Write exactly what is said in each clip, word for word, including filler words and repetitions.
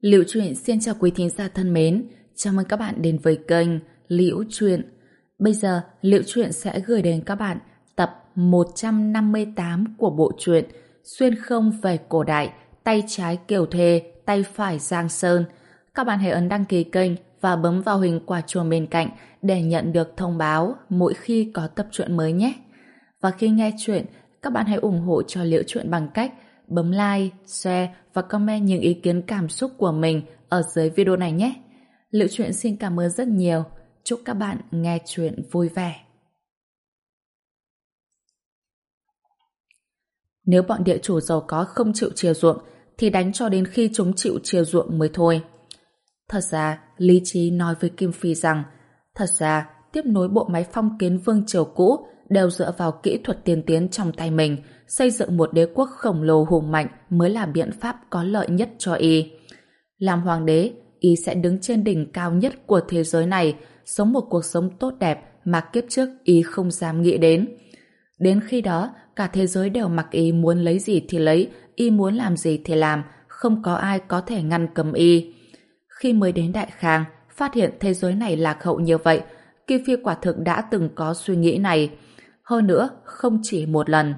Liễu Chuyện xin chào quý thính giả thân mến, chào mừng các bạn đến với kênh Liễu Chuyện. Bây giờ, Liễu Chuyện sẽ gửi đến các bạn tập một trăm năm mươi tám của bộ truyện Xuyên không về cổ đại, tay trái Kiều Thê, tay phải Giang Sơn. Các bạn hãy ấn đăng ký kênh và bấm vào hình quả chuông bên cạnh để nhận được thông báo mỗi khi có tập truyện mới nhé. Và khi nghe chuyện, các bạn hãy ủng hộ cho Liễu Chuyện bằng cách bấm like, share và comment những ý kiến cảm xúc của mình ở dưới video này nhé. Liễu Chuyện xin cảm ơn rất nhiều. Chúc các bạn nghe chuyện vui vẻ. Nếu bọn địa chủ giàu có không chịu chia ruộng thì đánh cho đến khi chúng chịu chia ruộng mới thôi. Thật ra, lý trí nói với Kim Phi rằng thật ra, tiếp nối bộ máy phong kiến vương triều cũ đều dựa vào kỹ thuật tiên tiến trong tay mình, xây dựng một đế quốc khổng lồ hùng mạnh mới là biện pháp có lợi nhất cho y. Làm hoàng đế, y sẽ đứng trên đỉnh cao nhất của thế giới này, sống một cuộc sống tốt đẹp mà kiếp trước y không dám nghĩ đến. Đến khi đó, cả thế giới đều mặc y muốn lấy gì thì lấy, y muốn làm gì thì làm, không có ai có thể ngăn cấm y. Khi mới đến Đại Khang, phát hiện thế giới này lạc hậu như vậy, Kim Phi quả thực đã từng có suy nghĩ này. Hơn nữa, không chỉ một lần.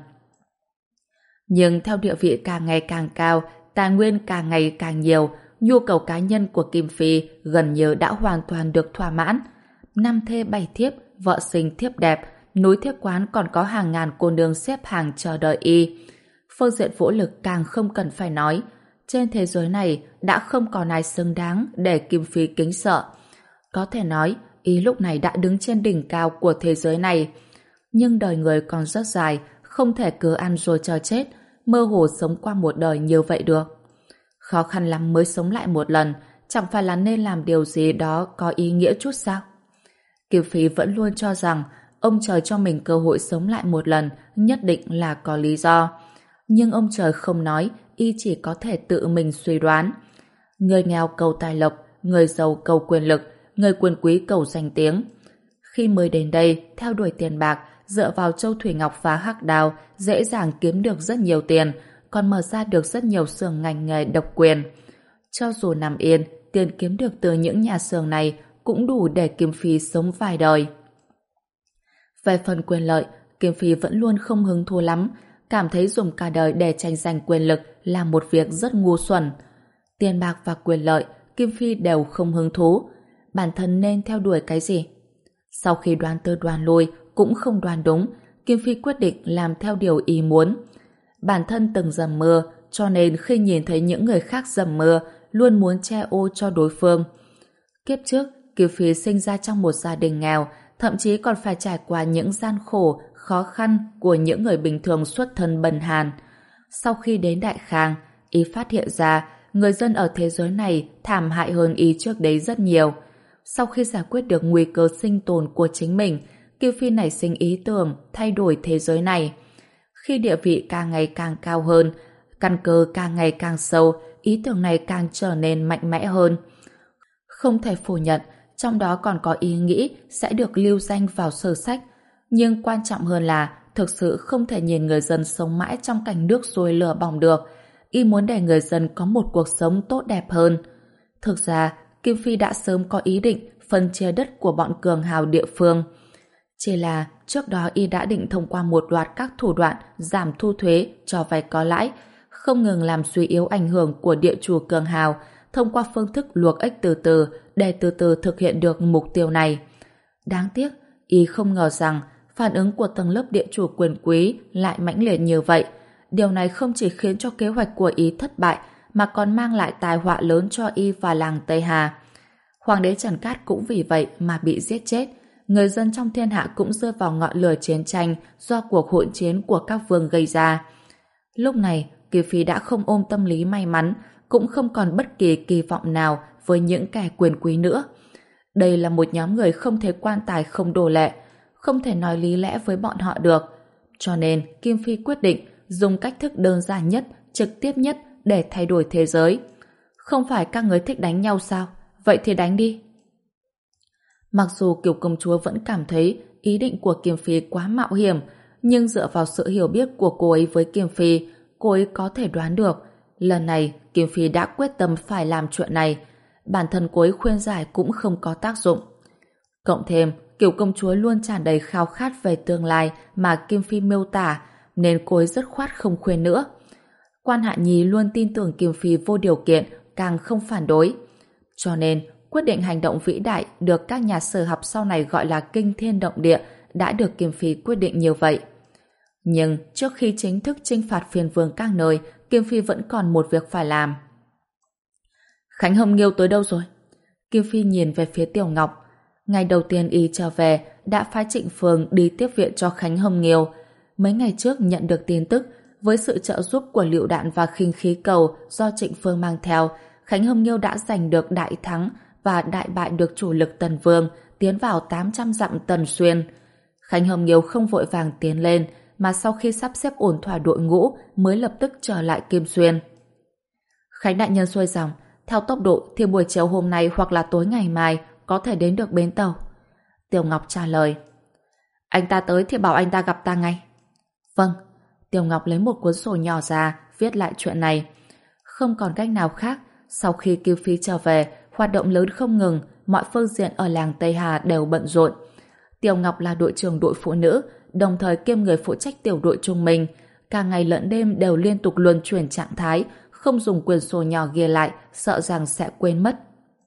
Nhưng theo địa vị càng ngày càng cao, tài nguyên càng ngày càng nhiều, nhu cầu cá nhân của Kim Phi gần như đã hoàn toàn được thỏa mãn. Năm thê bảy thiếp, vợ sinh thiếp đẹp, núi thiếp quán còn có hàng ngàn cô nương xếp hàng chờ đợi y. Phương diện vũ lực càng không cần phải nói. Trên thế giới này đã không còn ai xứng đáng để Kim Phi kính sợ. Có thể nói, y lúc này đã đứng trên đỉnh cao của thế giới này. Nhưng đời người còn rất dài, không thể cứ ăn rồi chờ chết, mơ hồ sống qua một đời như vậy được. Khó khăn lắm mới sống lại một lần, chẳng phải là nên làm điều gì đó có ý nghĩa chút sao? Kim Phi vẫn luôn cho rằng ông trời cho mình cơ hội sống lại một lần nhất định là có lý do. Nhưng ông trời không nói, y chỉ có thể tự mình suy đoán. Người nghèo cầu tài lộc, người giàu cầu quyền lực, người quyền quý cầu danh tiếng. Khi mới đến đây, theo đuổi tiền bạc, dựa vào châu thủy ngọc và hắc đào, dễ dàng kiếm được rất nhiều tiền, còn mở ra được rất nhiều xưởng ngành nghề độc quyền. Cho dù nằm yên, tiền kiếm được từ những nhà xưởng này cũng đủ để Kim Phi sống vài đời. Về phần quyền lợi, Kim Phi vẫn luôn không hứng thú lắm, cảm thấy dùng cả đời để tranh giành quyền lực là một việc rất ngu xuẩn. Tiền bạc và quyền lợi, Kim Phi đều không hứng thú. Bản thân nên theo đuổi cái gì? Sau khi đoán tới đoán lui cũng không đoán đúng, Kim Phi quyết định làm theo điều ý muốn. Bản thân từng dầm mưa, cho nên khi nhìn thấy những người khác dầm mưa, luôn muốn che ô cho đối phương. Kiếp trước, Kim Phi sinh ra trong một gia đình nghèo, thậm chí còn phải trải qua những gian khổ, khó khăn của những người bình thường xuất thân bần hàn. Sau khi đến Đại Khang, y phát hiện ra người dân ở thế giới này thảm hại hơn y trước đấy rất nhiều. Sau khi giải quyết được nguy cơ sinh tồn của chính mình, Kim Phi nảy sinh ý tưởng thay đổi thế giới này. Khi địa vị càng ngày càng cao hơn, căn cơ càng ngày càng sâu, ý tưởng này càng trở nên mạnh mẽ hơn. Không thể phủ nhận, trong đó còn có ý nghĩ sẽ được lưu danh vào sử sách. Nhưng quan trọng hơn là thực sự không thể nhìn người dân sống mãi trong cảnh nước sôi lửa bỏng được. Y muốn để người dân có một cuộc sống tốt đẹp hơn. Thực ra, Kim Phi đã sớm có ý định phân chia đất của bọn cường hào địa phương. Chỉ là trước đó y đã định thông qua một loạt các thủ đoạn giảm thu thuế, cho vay có lãi, không ngừng làm suy yếu ảnh hưởng của địa chủ cường hào, thông qua phương thức luộc ếch từ từ để từ từ thực hiện được mục tiêu này. Đáng tiếc, y không ngờ rằng phản ứng của tầng lớp địa chủ quyền quý lại mãnh liệt như vậy. Điều này không chỉ khiến cho kế hoạch của y thất bại, mà còn mang lại tai họa lớn cho y và làng Tây Hà. Hoàng đế Trần Cát cũng vì vậy mà bị giết chết. Người dân trong thiên hạ cũng rơi vào ngọn lửa chiến tranh do cuộc hỗn chiến của các vương gây ra. Lúc này, Kim Phi đã không ôm tâm lý may mắn, cũng không còn bất kỳ kỳ vọng nào với những kẻ quyền quý nữa. Đây là một nhóm người không thể quan tài không đồ lệ, không thể nói lý lẽ với bọn họ được. Cho nên, Kim Phi quyết định dùng cách thức đơn giản nhất, trực tiếp nhất để thay đổi thế giới. Không phải các người thích đánh nhau sao? Vậy thì đánh đi. Mặc dù Kiều công chúa vẫn cảm thấy ý định của Kim Phi quá mạo hiểm, nhưng dựa vào sự hiểu biết của cô ấy với Kim Phi, cô ấy có thể đoán được lần này Kim Phi đã quyết tâm phải làm chuyện này. Bản thân cô ấy khuyên giải cũng không có tác dụng. Cộng thêm, Kiều công chúa luôn tràn đầy khao khát về tương lai mà Kim Phi miêu tả, nên cô ấy dứt khoát không khuyên nữa. Quan Hạ Nhi luôn tin tưởng Kim Phi vô điều kiện, càng không phản đối. Cho nên, quyết định hành động vĩ đại được các nhà sử học sau này gọi là kinh thiên động địa đã được Kim Phi quyết định như vậy. Nhưng trước khi chính thức chinh phạt phiên vương các nơi, Kim Phi vẫn còn một việc phải làm. Khánh Hồng Nghiêu tới đâu rồi? Kim Phi nhìn về phía Tiểu Ngọc. Ngày đầu tiên y trở về, đã phái Trịnh Phường đi tiếp viện cho Khánh Hồng Nghiêu. Mấy ngày trước nhận được tin tức, với sự trợ giúp của lựu đạn và khinh khí cầu do Trịnh Phương mang theo, Khánh Hồng Nghiêu đã giành được đại thắng và đại bại được chủ lực Tần Vương, tiến vào tám trăm dặm Tần Xuyên. Khánh Hồng Nghiêu không vội vàng tiến lên, mà sau khi sắp xếp ổn thỏa đội ngũ mới lập tức trở lại Kim Xuyên. Khánh đại nhân xuôi dòng, theo tốc độ thì buổi chiều hôm nay hoặc là tối ngày mai có thể đến được bến tàu. Tiểu Ngọc trả lời. Anh ta tới thì bảo anh ta gặp ta ngay. Vâng. Tiểu Ngọc lấy một cuốn sổ nhỏ ra viết lại chuyện này. Không còn cách nào khác, sau khi Kim Phi trở về, hoạt động lớn không ngừng, mọi phương diện ở làng Tây Hà đều bận rộn. Tiểu Ngọc là đội trưởng đội phụ nữ, đồng thời kiêm người phụ trách tiểu đội trung minh, cả ngày lẫn đêm đều liên tục luân chuyển trạng thái, không dùng quyển sổ nhỏ ghi lại, sợ rằng sẽ quên mất.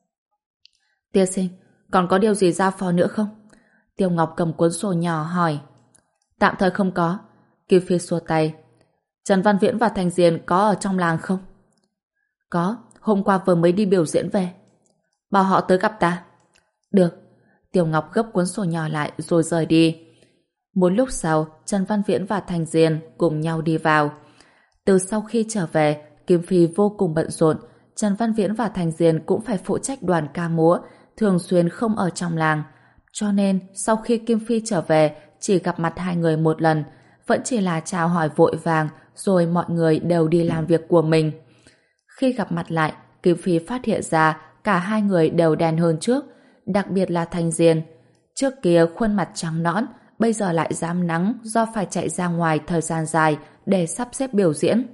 Tiên sinh, còn có điều gì giao phó nữa không? Tiểu Ngọc cầm cuốn sổ nhỏ hỏi. Tạm thời không có. Kim Phi xua tay. Trần Văn Viễn và Thành Diên có ở trong làng không? Có, hôm qua vừa mới đi biểu diễn về. Bảo họ tới gặp ta. Được. Tiểu Ngọc gấp cuốn sổ nhỏ lại rồi rời đi. Một lúc sau, Trần Văn Viễn và Thành Diên cùng nhau đi vào. Từ sau khi trở về, Kim Phi vô cùng bận rộn. Trần Văn Viễn và Thành Diên cũng phải phụ trách đoàn ca múa, thường xuyên không ở trong làng. Cho nên, sau khi Kim Phi trở về, chỉ gặp mặt hai người một lần, vẫn chỉ là chào hỏi vội vàng, rồi mọi người đều đi làm việc của mình. Khi gặp mặt lại, Kim Phi phát hiện ra cả hai người đều đen hơn trước, đặc biệt là Thành Diên. Trước kia khuôn mặt trắng nõn, bây giờ lại rám nắng do phải chạy ra ngoài thời gian dài để sắp xếp biểu diễn.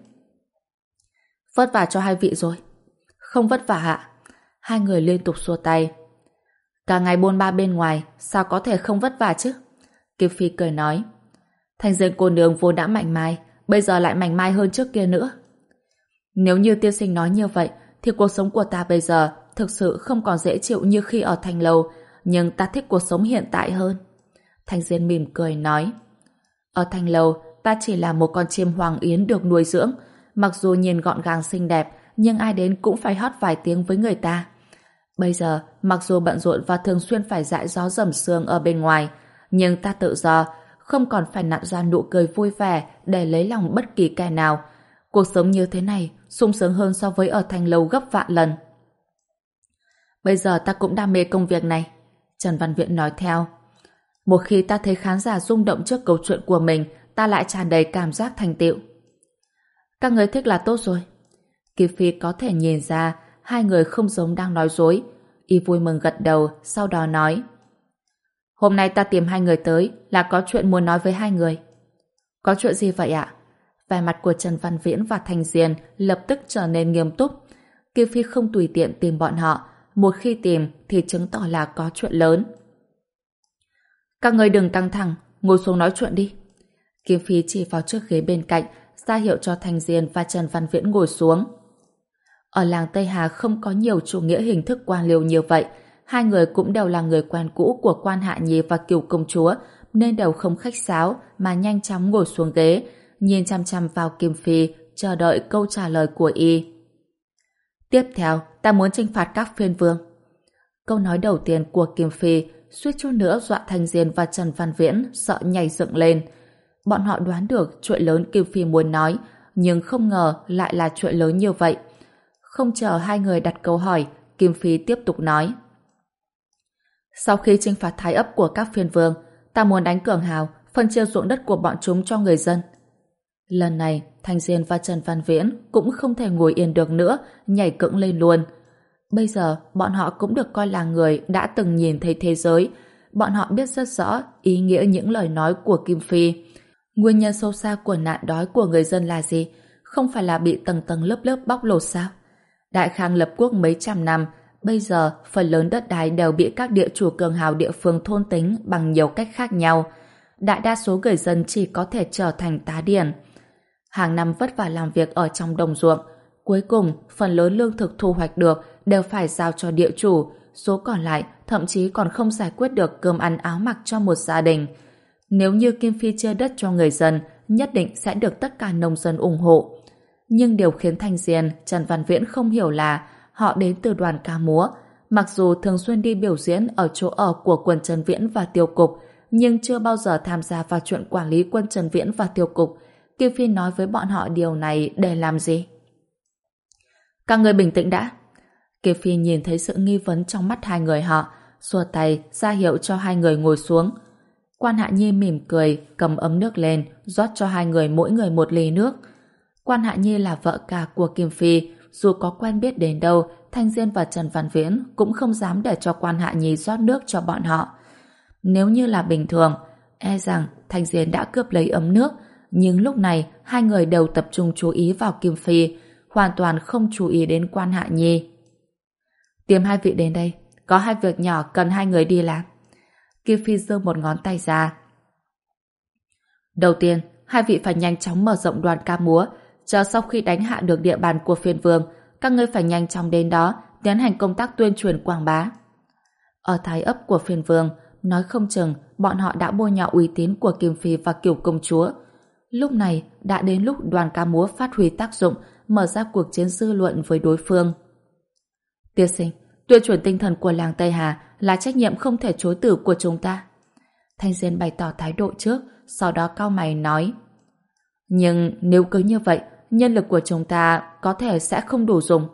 Vất vả cho hai vị rồi. Không vất vả ạ. Hai người liên tục xua tay. Cả ngày bôn ba bên ngoài, sao có thể không vất vả chứ? Kim Phi cười nói. Thành Diên cô nương vốn đã mạnh mai, bây giờ lại mạnh mai hơn trước kia nữa. Nếu như tiên sinh nói như vậy, thì cuộc sống của ta bây giờ thực sự không còn dễ chịu như khi ở Thành Lâu, nhưng ta thích cuộc sống hiện tại hơn. Thành Diên mỉm cười nói. Ở Thành Lâu, ta chỉ là một con chim hoàng yến được nuôi dưỡng, mặc dù nhìn gọn gàng xinh đẹp, nhưng ai đến cũng phải hót vài tiếng với người ta. Bây giờ, mặc dù bận rộn và thường xuyên phải dãi gió dầm sương ở bên ngoài, nhưng ta tự do, không còn phải nặn ra nụ cười vui vẻ để lấy lòng bất kỳ kẻ nào. Cuộc sống như thế này sung sướng hơn so với ở Thành Lâu gấp vạn lần. Bây giờ ta cũng đam mê công việc này. Trần Văn Viễn nói theo. Một khi ta thấy khán giả rung động trước câu chuyện của mình, ta lại tràn đầy cảm giác thành tựu. Các người thích là tốt rồi. Kim Phi có thể nhìn ra hai người không giống đang nói dối. Y vui mừng gật đầu, sau đó nói. Hôm nay ta tìm hai người tới là có chuyện muốn nói với hai người. Có chuyện gì vậy ạ? Vẻ mặt của Trần Văn Viễn và Thành Diên lập tức trở nên nghiêm túc. Kim Phi không tùy tiện tìm bọn họ, một khi tìm thì chứng tỏ là có chuyện lớn. Các người đừng căng thẳng, ngồi xuống nói chuyện đi. Kim Phi chỉ vào chiếc ghế bên cạnh, ra hiệu cho Thành Diên và Trần Văn Viễn ngồi xuống. Ở làng Tây Hà không có nhiều chủ nghĩa hình thức quan liêu như vậy. Hai người cũng đều là người quen cũ của Quan Hạ Nhi và Kiều công chúa, nên đều không khách sáo mà nhanh chóng ngồi xuống ghế, nhìn chăm chăm vào Kim Phi, chờ đợi câu trả lời của y. Tiếp theo, ta muốn chinh phạt các phiên vương. Câu nói đầu tiên của Kim Phi suýt chút nữa dọa Thành Diên và Trần Văn Viễn sợ nhảy dựng lên. Bọn họ đoán được chuyện lớn Kim Phi muốn nói, nhưng không ngờ lại là chuyện lớn như vậy. Không chờ hai người đặt câu hỏi, Kim Phi tiếp tục nói. Sau khi chinh phạt thái ấp của các phiên vương, ta muốn đánh cường hào, phân chia ruộng đất của bọn chúng cho người dân. Lần này, Thành Diên và Trần Văn Viễn cũng không thể ngồi yên được nữa, nhảy cẫng lên luôn. Bây giờ, bọn họ cũng được coi là người đã từng nhìn thấy thế giới. Bọn họ biết rất rõ ý nghĩa những lời nói của Kim Phi. Nguyên nhân sâu xa của nạn đói của người dân là gì? Không phải là bị tầng tầng lớp lớp bóc lột sao? Đại Khang lập quốc mấy trăm năm, bây giờ phần lớn đất đai đều bị các địa chủ cường hào địa phương thôn tính bằng nhiều cách khác nhau. Đại đa số người dân chỉ có thể trở thành tá điền. Hàng năm vất vả làm việc ở trong đồng ruộng, cuối cùng phần lớn lương thực thu hoạch được đều phải giao cho địa chủ, số còn lại thậm chí còn không giải quyết được cơm ăn áo mặc cho một gia đình. Nếu như Kim Phi chia đất cho người dân, nhất định sẽ được tất cả nông dân ủng hộ. Nhưng điều khiến Thanh Diên, Trần Văn Viễn không hiểu là họ đến từ đoàn ca múa. Mặc dù thường xuyên đi biểu diễn ở chỗ ở của quân Trần Viễn và Tiêu Cục, nhưng chưa bao giờ tham gia vào chuyện quản lý quân Trần Viễn và Tiêu Cục. Kim Phi nói với bọn họ điều này để làm gì? Các người bình tĩnh đã. Kim Phi nhìn thấy sự nghi vấn trong mắt hai người họ, xua tay ra hiệu cho hai người ngồi xuống. Quan Hạ Nhi mỉm cười, cầm ấm nước lên, rót cho hai người mỗi người một ly nước. Quan Hạ Nhi là vợ cả của Kim Phi, dù có quen biết đến đâu, Thanh Diên và Trần Văn Viễn cũng không dám để cho Quan Hạ Nhi rót nước cho bọn họ. Nếu như là bình thường, e rằng Thanh Diên đã cướp lấy ấm nước, nhưng lúc này hai người đều tập trung chú ý vào Kim Phi, hoàn toàn không chú ý đến Quan Hạ Nhi. Tìm hai vị đến đây, có hai việc nhỏ cần hai người đi làm. Kim Phi giơ một ngón tay ra. Đầu tiên, hai vị phải nhanh chóng mở rộng đoàn ca múa, chờ sau khi đánh hạ được địa bàn của phiên vương, các ngươi phải nhanh chóng đến đó tiến hành công tác tuyên truyền quảng bá. Ở thái ấp của phiên vương, nói không chừng bọn họ đã bôi nhọ uy tín của Kim Phi và Cửu công chúa. Lúc này đã đến lúc đoàn ca múa phát huy tác dụng, mở ra cuộc chiến dư luận với đối phương. Tiên sinh, tuyên truyền tinh thần của làng Tây Hà là trách nhiệm không thể chối từ của chúng ta. Thanh Diên bày tỏ thái độ trước, sau đó cau mày nói: nhưng nếu cứ như vậy, nhân lực của chúng ta có thể sẽ không đủ dùng.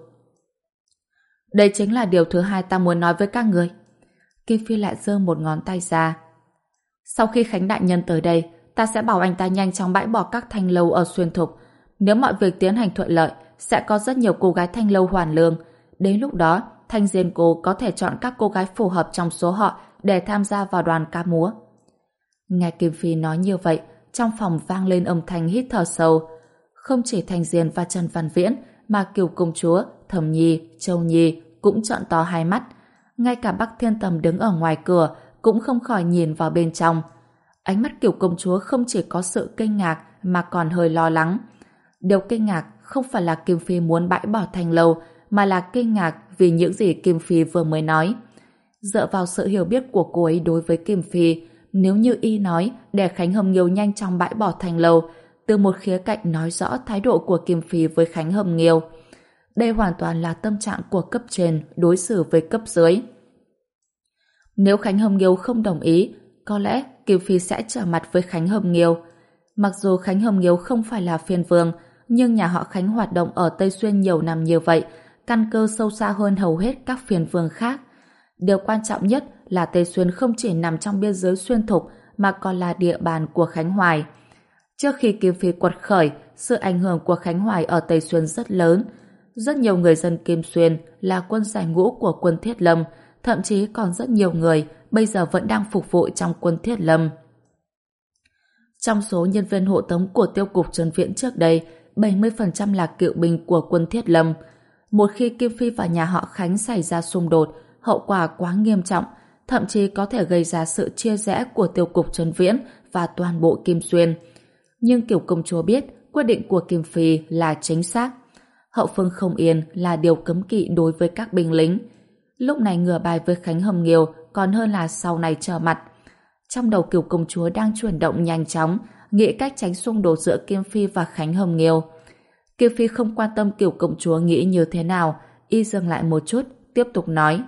Đây chính là điều thứ hai ta muốn nói với các người. Kim Phi lại giơ một ngón tay ra. Sau khi Khánh đại nhân tới đây, ta sẽ bảo anh ta nhanh chóng bãi bỏ các thanh lâu ở Xuyên Thục. Nếu mọi việc tiến hành thuận lợi, sẽ có rất nhiều cô gái thanh lâu hoàn lương. Đến lúc đó, Thanh Diên cô có thể chọn các cô gái phù hợp trong số họ để tham gia vào đoàn ca múa. Nghe Kim Phi nói như vậy, trong phòng vang lên âm thanh hít thở sâu. Không chỉ Thanh Diên và Trần Văn Viễn, mà Cửu công chúa, Thẩm Nhi, Châu Nhi cũng trợn to hai mắt. Ngay cả Bắc Thiên Tầm đứng ở ngoài cửa cũng không khỏi nhìn vào bên trong. Ánh mắt Cửu công chúa không chỉ có sự kinh ngạc mà còn hơi lo lắng. Điều kinh ngạc không phải là Kim Phi muốn bãi bỏ thanh lâu, mà là kinh ngạc vì những gì Kim Phi vừa mới nói. Dựa vào sự hiểu biết của cô ấy đối với Kim Phi, nếu như y nói để Khánh Hồng Nghiêu nhanh chóng bãi bỏ thanh lâu, từ một khía cạnh nói rõ thái độ của Kim Phi với Khánh Hồng Nghiêu. Đây hoàn toàn là tâm trạng của cấp trên đối xử với cấp dưới. Nếu Khánh Hồng Nghiêu không đồng ý, có lẽ Kim Phi sẽ trở mặt với Khánh Hồng Nghiêu. Mặc dù Khánh Hồng Nghiêu không phải là phiên vương, nhưng nhà họ Khánh hoạt động ở Tây Xuyên nhiều năm như vậy, căn cơ sâu xa hơn hầu hết các phiên vương khác. Điều quan trọng nhất là Tây Xuyên không chỉ nằm trong biên giới Xuyên Thục mà còn là địa bàn của Khánh Hoài. Trước khi Kim Phi quật khởi, sự ảnh hưởng của Khánh Hoài ở Tây Xuyên rất lớn. Rất nhiều người dân Kim Xuyên là quân giải ngũ của quân Thiết Lâm, thậm chí còn rất nhiều người bây giờ vẫn đang phục vụ trong quân Thiết Lâm. Trong số nhân viên hộ tống của tiêu cục Trần Viễn trước đây, bảy mươi phần trăm là cựu binh của quân Thiết Lâm. Một khi Kim Phi và nhà họ Khánh xảy ra xung đột, hậu quả quá nghiêm trọng, thậm chí có thể gây ra sự chia rẽ của tiêu cục Trần Viễn và toàn bộ Kim Xuyên. Nhưng Cửu công chúa biết quyết định của Kim Phi là chính xác. Hậu phương không yên là điều cấm kỵ đối với các binh lính. Lúc này ngửa bài với Khánh Hồng Nghiêu còn hơn là sau này trở mặt. Trong đầu Cửu công chúa đang chuyển động nhanh chóng, nghĩ cách tránh xung đột giữa Kim Phi và Khánh Hồng Nghiêu. Kim Phi không quan tâm Cửu công chúa nghĩ như thế nào, y dừng lại một chút, tiếp tục nói: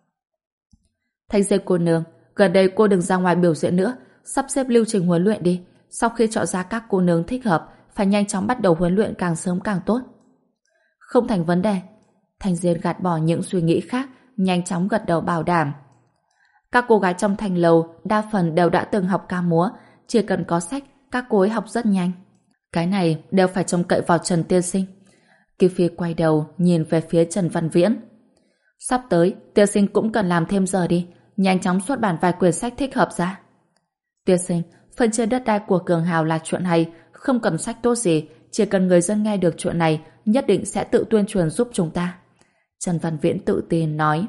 Thanh Diên cô nương, gần đây cô đừng ra ngoài biểu diễn nữa, sắp xếp lưu trình huấn luyện đi. Sau khi chọn ra các cô nương thích hợp, phải nhanh chóng bắt đầu huấn luyện càng sớm càng tốt. Không thành vấn đề. Thanh Diên gạt bỏ những suy nghĩ khác, nhanh chóng gật đầu bảo đảm. Các cô gái trong thành lầu đa phần đều đã từng học ca múa, chỉ cần có sách, các cô ấy học rất nhanh. Cái này đều phải trông cậy vào Trần tiên sinh. Kim Phi quay đầu nhìn về phía Trần Văn Viễn. Sắp tới, tiên sinh cũng cần làm thêm giờ đi, nhanh chóng xuất bản vài quyển sách thích hợp ra. Tiên sinh, phân chia đất đai của Cường Hào là chuyện hay, không cần sách tốt gì, chỉ cần người dân nghe được chuyện này, nhất định sẽ tự tuyên truyền giúp chúng ta. Trần Văn Viễn tự tin nói.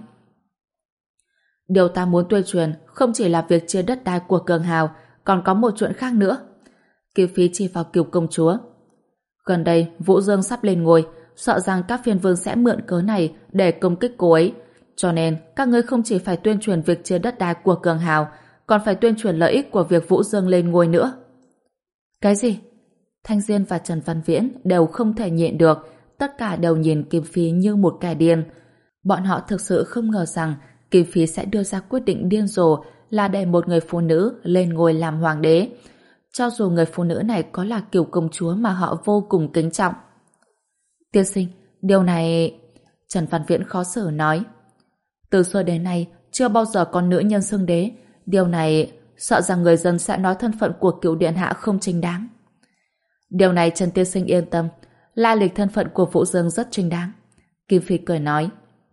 Điều ta muốn tuyên truyền không chỉ là việc chia đất đai của Cường Hào, còn có một chuyện khác nữa. Kiều Phi chỉ vào Kiều công chúa. Gần đây, Vũ Dương sắp lên ngôi, sợ rằng các phiên vương sẽ mượn cớ này để công kích cô ấy. Cho nên, các ngươi không chỉ phải tuyên truyền việc chia đất đai của Cường Hào, còn phải tuyên truyền lợi ích của việc Vũ Dương lên ngôi nữa. Cái gì? Thanh Diên và Trần Văn Viễn đều không thể nhịn được, tất cả đều nhìn Kim Phi như một kẻ điên. Bọn họ thực sự không ngờ rằng Kim Phi sẽ đưa ra quyết định điên rồ là để một người phụ nữ lên ngôi làm hoàng đế. Cho dù người phụ nữ này có là Kiều công chúa mà họ vô cùng kính trọng. Tiên sinh, điều này... Trần Văn Viễn khó xử nói. Từ xưa đến nay, chưa bao giờ có nữ nhân xưng đế. Điều này sợ rằng người dân sẽ nói thân phận của Cửu điện hạ không chính đáng. Điều này Trần tiên sinh yên tâm, lai lịch thân phận của Vũ Dương rất chính đáng. Kim Phi cười nói.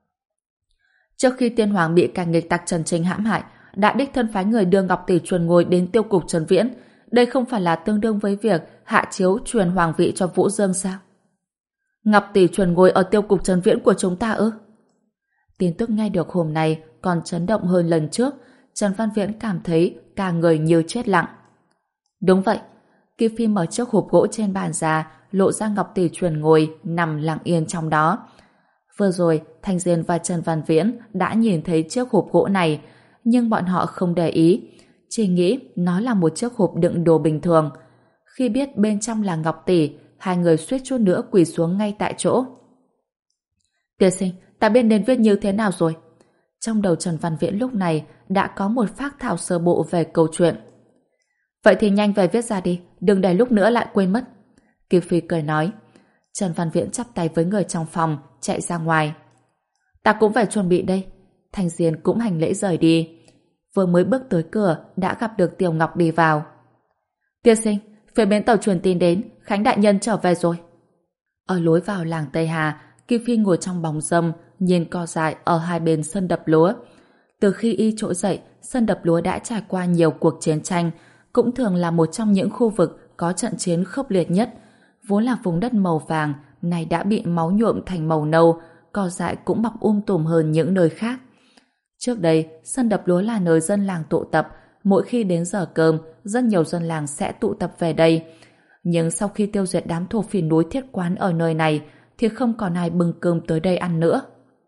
Trước khi tiên hoàng bị kẻ nghịch tặc Trần Chính hãm hại, đã đích thân phái người đưa Ngọc tỷ truyền ngôi đến tiêu cục Trần Viễn. Đây không phải là tương đương với việc hạ chiếu truyền hoàng vị cho Vũ Dương sao? Ngọc tỷ truyền ngôi ở tiêu cục Trần Viễn của chúng ta ư? Tin tức nghe được hôm nay còn chấn động hơn lần trước. Trần Văn Viễn cảm thấy cả người như chết lặng. Đúng vậy. Kim Phi mở chiếc hộp gỗ trên bàn ra, lộ ra Ngọc tỷ truyền ngôi nằm lặng yên trong đó. Vừa rồi, Thanh Diên và Trần Văn Viễn đã nhìn thấy chiếc hộp gỗ này, nhưng bọn họ không để ý, chỉ nghĩ nó là một chiếc hộp đựng đồ bình thường. Khi biết bên trong là Ngọc tỷ, hai người suýt chút nữa quỳ xuống ngay tại chỗ. Tiên sinh, ta biết nên viết như thế nào rồi. Trong đầu Trần Văn Viễn lúc này đã có một phác thảo sơ bộ về câu chuyện. Vậy thì nhanh về viết ra đi, đừng để lúc nữa lại quên mất. Kiều Phi cười nói. Trần Văn Viễn chắp tay với người trong phòng, chạy ra ngoài. Ta cũng phải chuẩn bị đây. Thanh Diên cũng hành lễ rời đi. Vừa mới bước tới cửa đã gặp được Tiểu Ngọc đi vào. Tiên sinh, phía bến tàu truyền tin đến, Khánh đại nhân trở về rồi. Ở lối vào làng Tây Hà, Kim Phi ngồi trong bóng râm, nhìn cỏ dại ở hai bên sân đập lúa. Từ khi y trỗi dậy, sân đập lúa đã trải qua nhiều cuộc chiến tranh, cũng thường là một trong những khu vực có trận chiến khốc liệt nhất. Vốn là vùng đất màu vàng, này đã bị máu nhuộm thành màu nâu, cỏ dại cũng mọc um tùm hơn những nơi khác. Trước đây, sân đập lúa là nơi dân làng tụ tập, mỗi khi đến giờ cơm, rất nhiều dân làng sẽ tụ tập về đây. Nhưng sau khi tiêu diệt đám thổ phỉ núi thiết quán ở nơi này, thì không còn ai bưng cơm tới đây ăn nữa.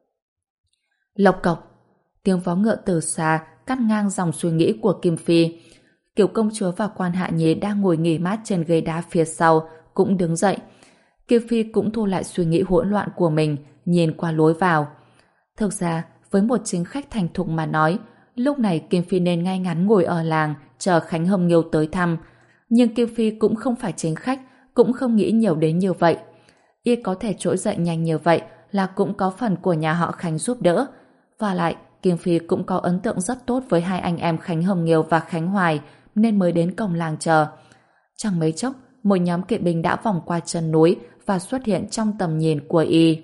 Lộc cộc, tiếng vó ngựa từ xa cắt ngang dòng suy nghĩ của Kim Phi. Kiều công chúa và quan hạ nhi đang ngồi nghỉ mát trên ghế đá phía sau cũng đứng dậy. Kim Phi cũng thu lại suy nghĩ hỗn loạn của mình, nhìn qua lối vào. Thực ra, với một chính khách thành thục mà nói, lúc này Kim Phi nên ngay ngắn ngồi ở làng chờ Khánh Hồng Nghiêu tới thăm. Nhưng Kim Phi cũng không phải chính khách, cũng không nghĩ nhiều đến như vậy. Y có thể trỗi dậy nhanh như vậy là cũng có phần của nhà họ Khánh giúp đỡ. Và lại, Kim Phi cũng có ấn tượng rất tốt với hai anh em Khánh Hồng Nghiêu và Khánh Hoài, nên mới đến cổng làng chờ. Chẳng mấy chốc, một nhóm kỵ binh đã vòng qua chân núi và xuất hiện trong tầm nhìn của y.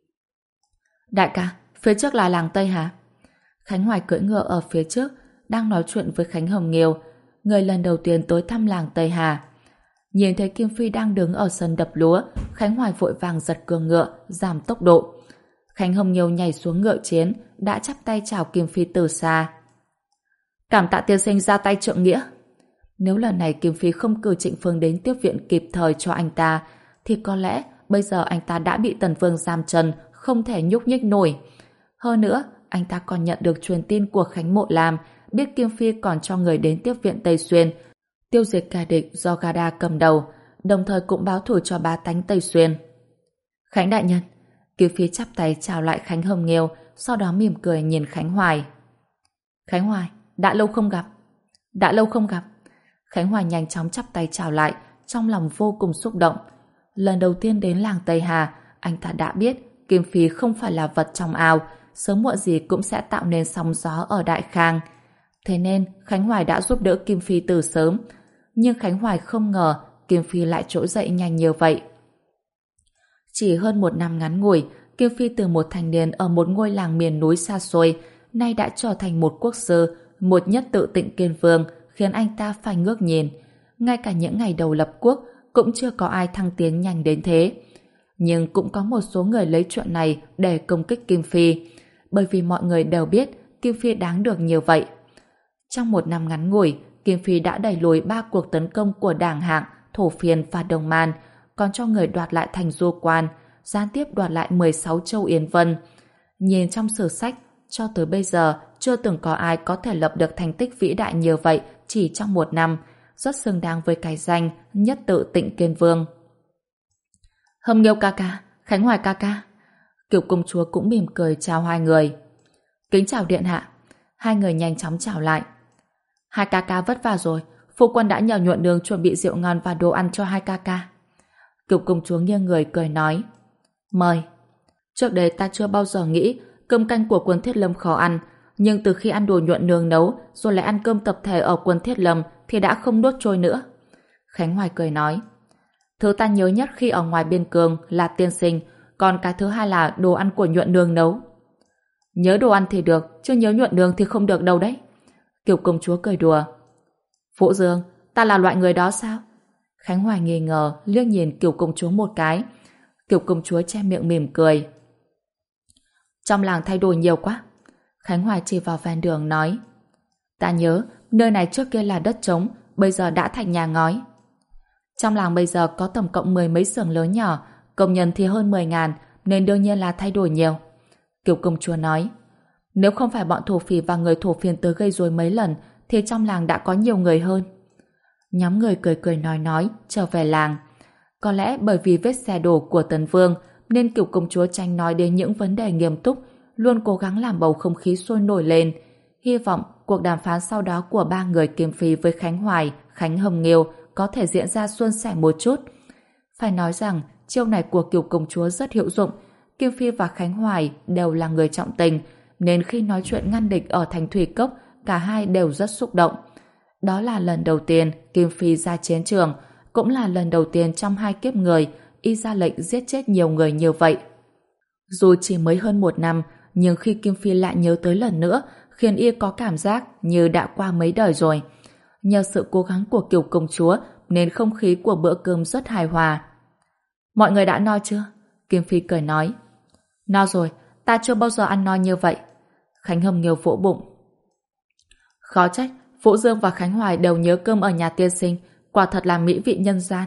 Đại ca, phía trước là làng Tây Hà. Khánh Hoài cưỡi ngựa ở phía trước, đang nói chuyện với Khánh Hồng Nghiêu, người lần đầu tiên tới thăm làng Tây Hà. Nhìn thấy Kim Phi đang đứng ở sân đập lúa, Khánh Hoài vội vàng giật cương ngựa, giảm tốc độ. Khánh Hồng Nghiêu nhảy xuống ngựa chiến, đã chắp tay chào Kim Phi từ xa. Cảm tạ tiên sinh ra tay trượng nghĩa. Nếu lần này Kim Phi không cử Trịnh Phương đến tiếp viện kịp thời cho anh ta, thì có lẽ bây giờ anh ta đã bị Tần Vương giam chân, không thể nhúc nhích nổi. Hơn nữa, anh ta còn nhận được truyền tin của Khánh Mộ Lam, biết Kim Phi còn cho người đến tiếp viện Tây Xuyên, tiêu diệt kẻ địch do Gada cầm đầu, đồng thời cũng báo thù cho bá tánh Tây Xuyên. Khánh đại nhân. Kim Phi chắp tay chào lại Khánh Hồng Nghiêu, sau đó mỉm cười nhìn Khánh Hoài. Khánh Hoài, đã lâu không gặp. Đã lâu không gặp. Khánh Hoài nhanh chóng chắp tay chào lại, trong lòng vô cùng xúc động. Lần đầu tiên đến làng Tây Hà, anh ta đã biết Kim Phi không phải là vật trong ao, sớm muộn gì cũng sẽ tạo nên sóng gió ở Đại Khang. Thế nên Khánh Hoài đã giúp đỡ Kim Phi từ sớm. Nhưng Khánh Hoài không ngờ Kim Phi lại trỗi dậy nhanh như vậy. Chỉ hơn một năm ngắn ngủi, Kim Phi từ một thanh niên ở một ngôi làng miền núi xa xôi, nay đã trở thành một quốc sư, một nhất tự Tịnh Kiên Vương, khiến anh ta phải ngước nhìn. Ngay cả những ngày đầu lập quốc cũng chưa có ai thăng tiến nhanh đến thế. Nhưng cũng có một số người lấy chuyện này để công kích Kim Phi, bởi vì mọi người đều biết Kim Phi đáng được như vậy. Trong một năm ngắn ngủi, Kim Phi đã đẩy lùi ba cuộc tấn công của Đảng Hạng, Thổ Phiên và Đồng Man, còn cho người đoạt lại thành Du Quan, gián tiếp đoạt lại mười sáu châu Yến Vân. Nhìn trong sử sách, cho tới bây giờ chưa từng có ai có thể lập được thành tích vĩ đại như vậy chỉ trong một năm, rất xứng đáng với cái danh nhất tự Tịnh Kiên Vương. Hâm Nghiêu ca ca, Khánh Hoài ca ca. Kiều công chúa cũng mỉm cười chào hai người. Kính chào điện hạ. Hai người nhanh chóng chào lại. Hai ca ca vất vả rồi, phu quân đã nhờ nhuận nương chuẩn bị rượu ngon và đồ ăn cho hai ca ca. Kiều công chúa nghiêng người cười nói. Mời. Trước đây ta chưa bao giờ nghĩ cơm canh của quân Thiết Lâm khó ăn, nhưng từ khi ăn đồ nhuận nương nấu rồi lại ăn cơm tập thể ở quân Thiết Lâm thì đã không nuốt trôi nữa. Khánh Hoài cười nói. Thứ ta nhớ nhất khi ở ngoài biên cương là tiên sinh, còn cái thứ hai là đồ ăn của nhuận nương nấu. Nhớ đồ ăn thì được, chứ nhớ nhuận nương thì không được đâu đấy. Kiều công chúa cười đùa. Vũ Dương, ta là loại người đó sao? Khánh Hoài nghi ngờ liếc nhìn Kiều công chúa một cái. Kiều công chúa che miệng mỉm cười. Trong làng thay đổi nhiều quá. Khánh Hoài chỉ vào ven đường nói. Ta nhớ, nơi này trước kia là đất trống, bây giờ đã thành nhà ngói. Trong làng bây giờ có tổng cộng mười mấy xưởng lớn nhỏ, công nhân thì hơn mười ngàn, nên đương nhiên là thay đổi nhiều. Kiều công chúa nói. Nếu không phải bọn thổ phỉ và người thổ phiên tới gây rối mấy lần, thì trong làng đã có nhiều người hơn. Nhóm người cười cười nói nói, trở về làng. Có lẽ bởi vì vết xe đổ của Tấn Vương, nên Kiều công chúa tránh nói đến những vấn đề nghiêm túc, luôn cố gắng làm bầu không khí sôi nổi lên. Hy vọng cuộc đàm phán sau đó của ba người Kim Phi với Khánh Hoài, Khánh Hồng Nghiêu có thể diễn ra suôn sẻ một chút. Phải nói rằng, chiêu này của Kiều công chúa rất hiệu dụng. Kim Phi và Khánh Hoài đều là người trọng tình, nên khi nói chuyện ngăn địch ở thành Thủy Cốc, cả hai đều rất xúc động. Đó là lần đầu tiên Kim Phi ra chiến trường, cũng là lần đầu tiên trong hai kiếp người y ra lệnh giết chết nhiều người như vậy. Dù chỉ mới hơn một năm, nhưng khi Kim Phi lại nhớ tới lần nữa, khiến y có cảm giác như đã qua mấy đời rồi. Nhờ sự cố gắng của Kiều công chúa nên không khí của bữa cơm rất hài hòa. Mọi người đã no chưa? Kim Phi cười nói. No rồi, ta chưa bao giờ ăn no như vậy. Khánh Hồng Nghiêu vỗ bụng. Khó trách, Vũ Dương và Khánh Hoài đều nhớ cơm ở nhà tiên sinh, quả thật là mỹ vị nhân gian.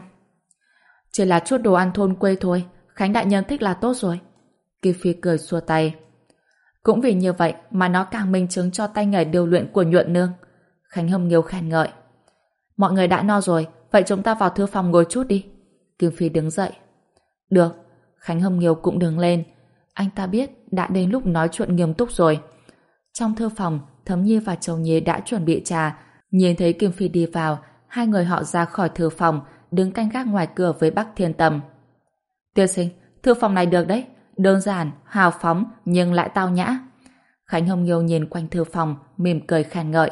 Chỉ là chút đồ ăn thôn quê thôi, Khánh đại nhân thích là tốt rồi. Kim Phi cười xua tay. Cũng vì như vậy mà nó càng minh chứng cho tay nghề điều luyện của nhuận nương. Khánh Hồng Nghiêu khen ngợi. Mọi người đã no rồi, vậy chúng ta vào thư phòng ngồi chút đi. Kim Phi đứng dậy. Được. Khánh Hồng Nghiêu cũng đứng lên. Anh ta biết đã đến lúc nói chuyện nghiêm túc rồi. Trong thư phòng, Thấm Nhi và Châu Nhi đã chuẩn bị trà. Nhìn thấy Kim Phi đi vào, hai người họ ra khỏi thư phòng, đứng canh gác ngoài cửa với Bắc Thiên Tầm. Tiên sinh, thư phòng này được đấy, đơn giản, hào phóng nhưng lại tao nhã. Khánh Hồng Nghiêu nhìn quanh thư phòng, mỉm cười khen ngợi.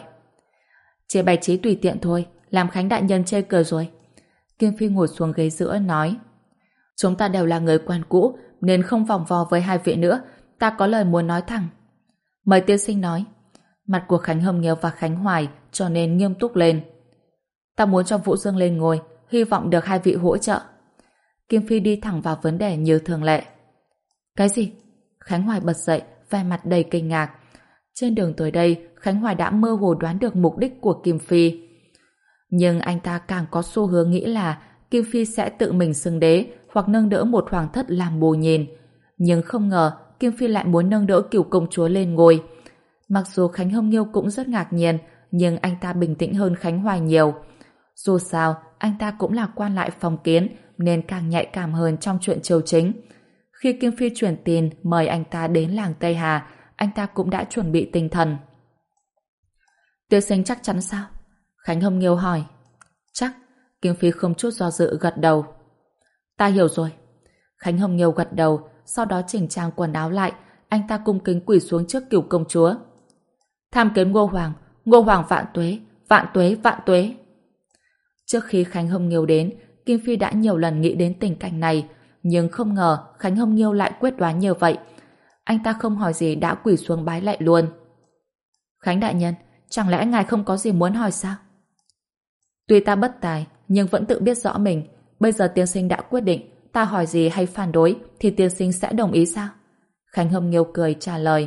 Chỉ bày trí tùy tiện thôi, làm Khánh đại nhân chê cười rồi. Kim Phi ngồi xuống ghế giữa nói. Chúng ta đều là người quen cũ, nên không vòng vo với hai vị nữa, ta có lời muốn nói thẳng. Mời tiên sinh nói. Mặt của Khánh Hồng Nghiêu và Khánh Hoài trở nên nghiêm túc lên. Ta muốn cho Vũ Dương lên ngồi, hy vọng được hai vị hỗ trợ. Kim Phi đi thẳng vào vấn đề như thường lệ. Cái gì? Khánh Hoài bật dậy, vẻ mặt đầy kinh ngạc. Trên đường tới đây, Khánh Hoài đã mơ hồ đoán được mục đích của Kim Phi. Nhưng anh ta càng có xu hướng nghĩ là Kim Phi sẽ tự mình xưng đế hoặc nâng đỡ một hoàng thất làm bù nhìn. Nhưng không ngờ Kim Phi lại muốn nâng đỡ Cửu công chúa lên ngôi. Mặc dù Khánh Hồng Nghiêu cũng rất ngạc nhiên, nhưng anh ta bình tĩnh hơn Khánh Hoài nhiều. Dù sao, anh ta cũng là quan lại phong kiến nên càng nhạy cảm hơn trong chuyện triều chính. Khi Kim Phi truyền tin mời anh ta đến làng Tây Hà, anh ta cũng đã chuẩn bị tinh thần. Tiên sinh chắc chắn sao? Khánh Hồng Nghiêu hỏi. Chắc. Kim Phi không chút do dự gật đầu. Ta hiểu rồi. Khánh Hồng Nghiêu gật đầu, sau đó chỉnh trang quần áo lại, anh ta cung kính quỳ xuống trước Cửu công chúa. Tham kiến Ngô Hoàng, Ngô Hoàng vạn tuế, vạn tuế, vạn tuế. Trước khi Khánh Hồng Nghiêu đến, Kim Phi đã nhiều lần nghĩ đến tình cảnh này, nhưng không ngờ Khánh Hồng Nghiêu lại quyết đoán như vậy. Anh ta không hỏi gì đã quỳ xuống bái lại luôn. Khánh đại nhân, chẳng lẽ ngài không có gì muốn hỏi sao? Tuy ta bất tài, nhưng vẫn tự biết rõ mình. Bây giờ tiên sinh đã quyết định, ta hỏi gì hay phản đối thì tiên sinh sẽ đồng ý sao? Khánh Hâm Nghiêu cười trả lời.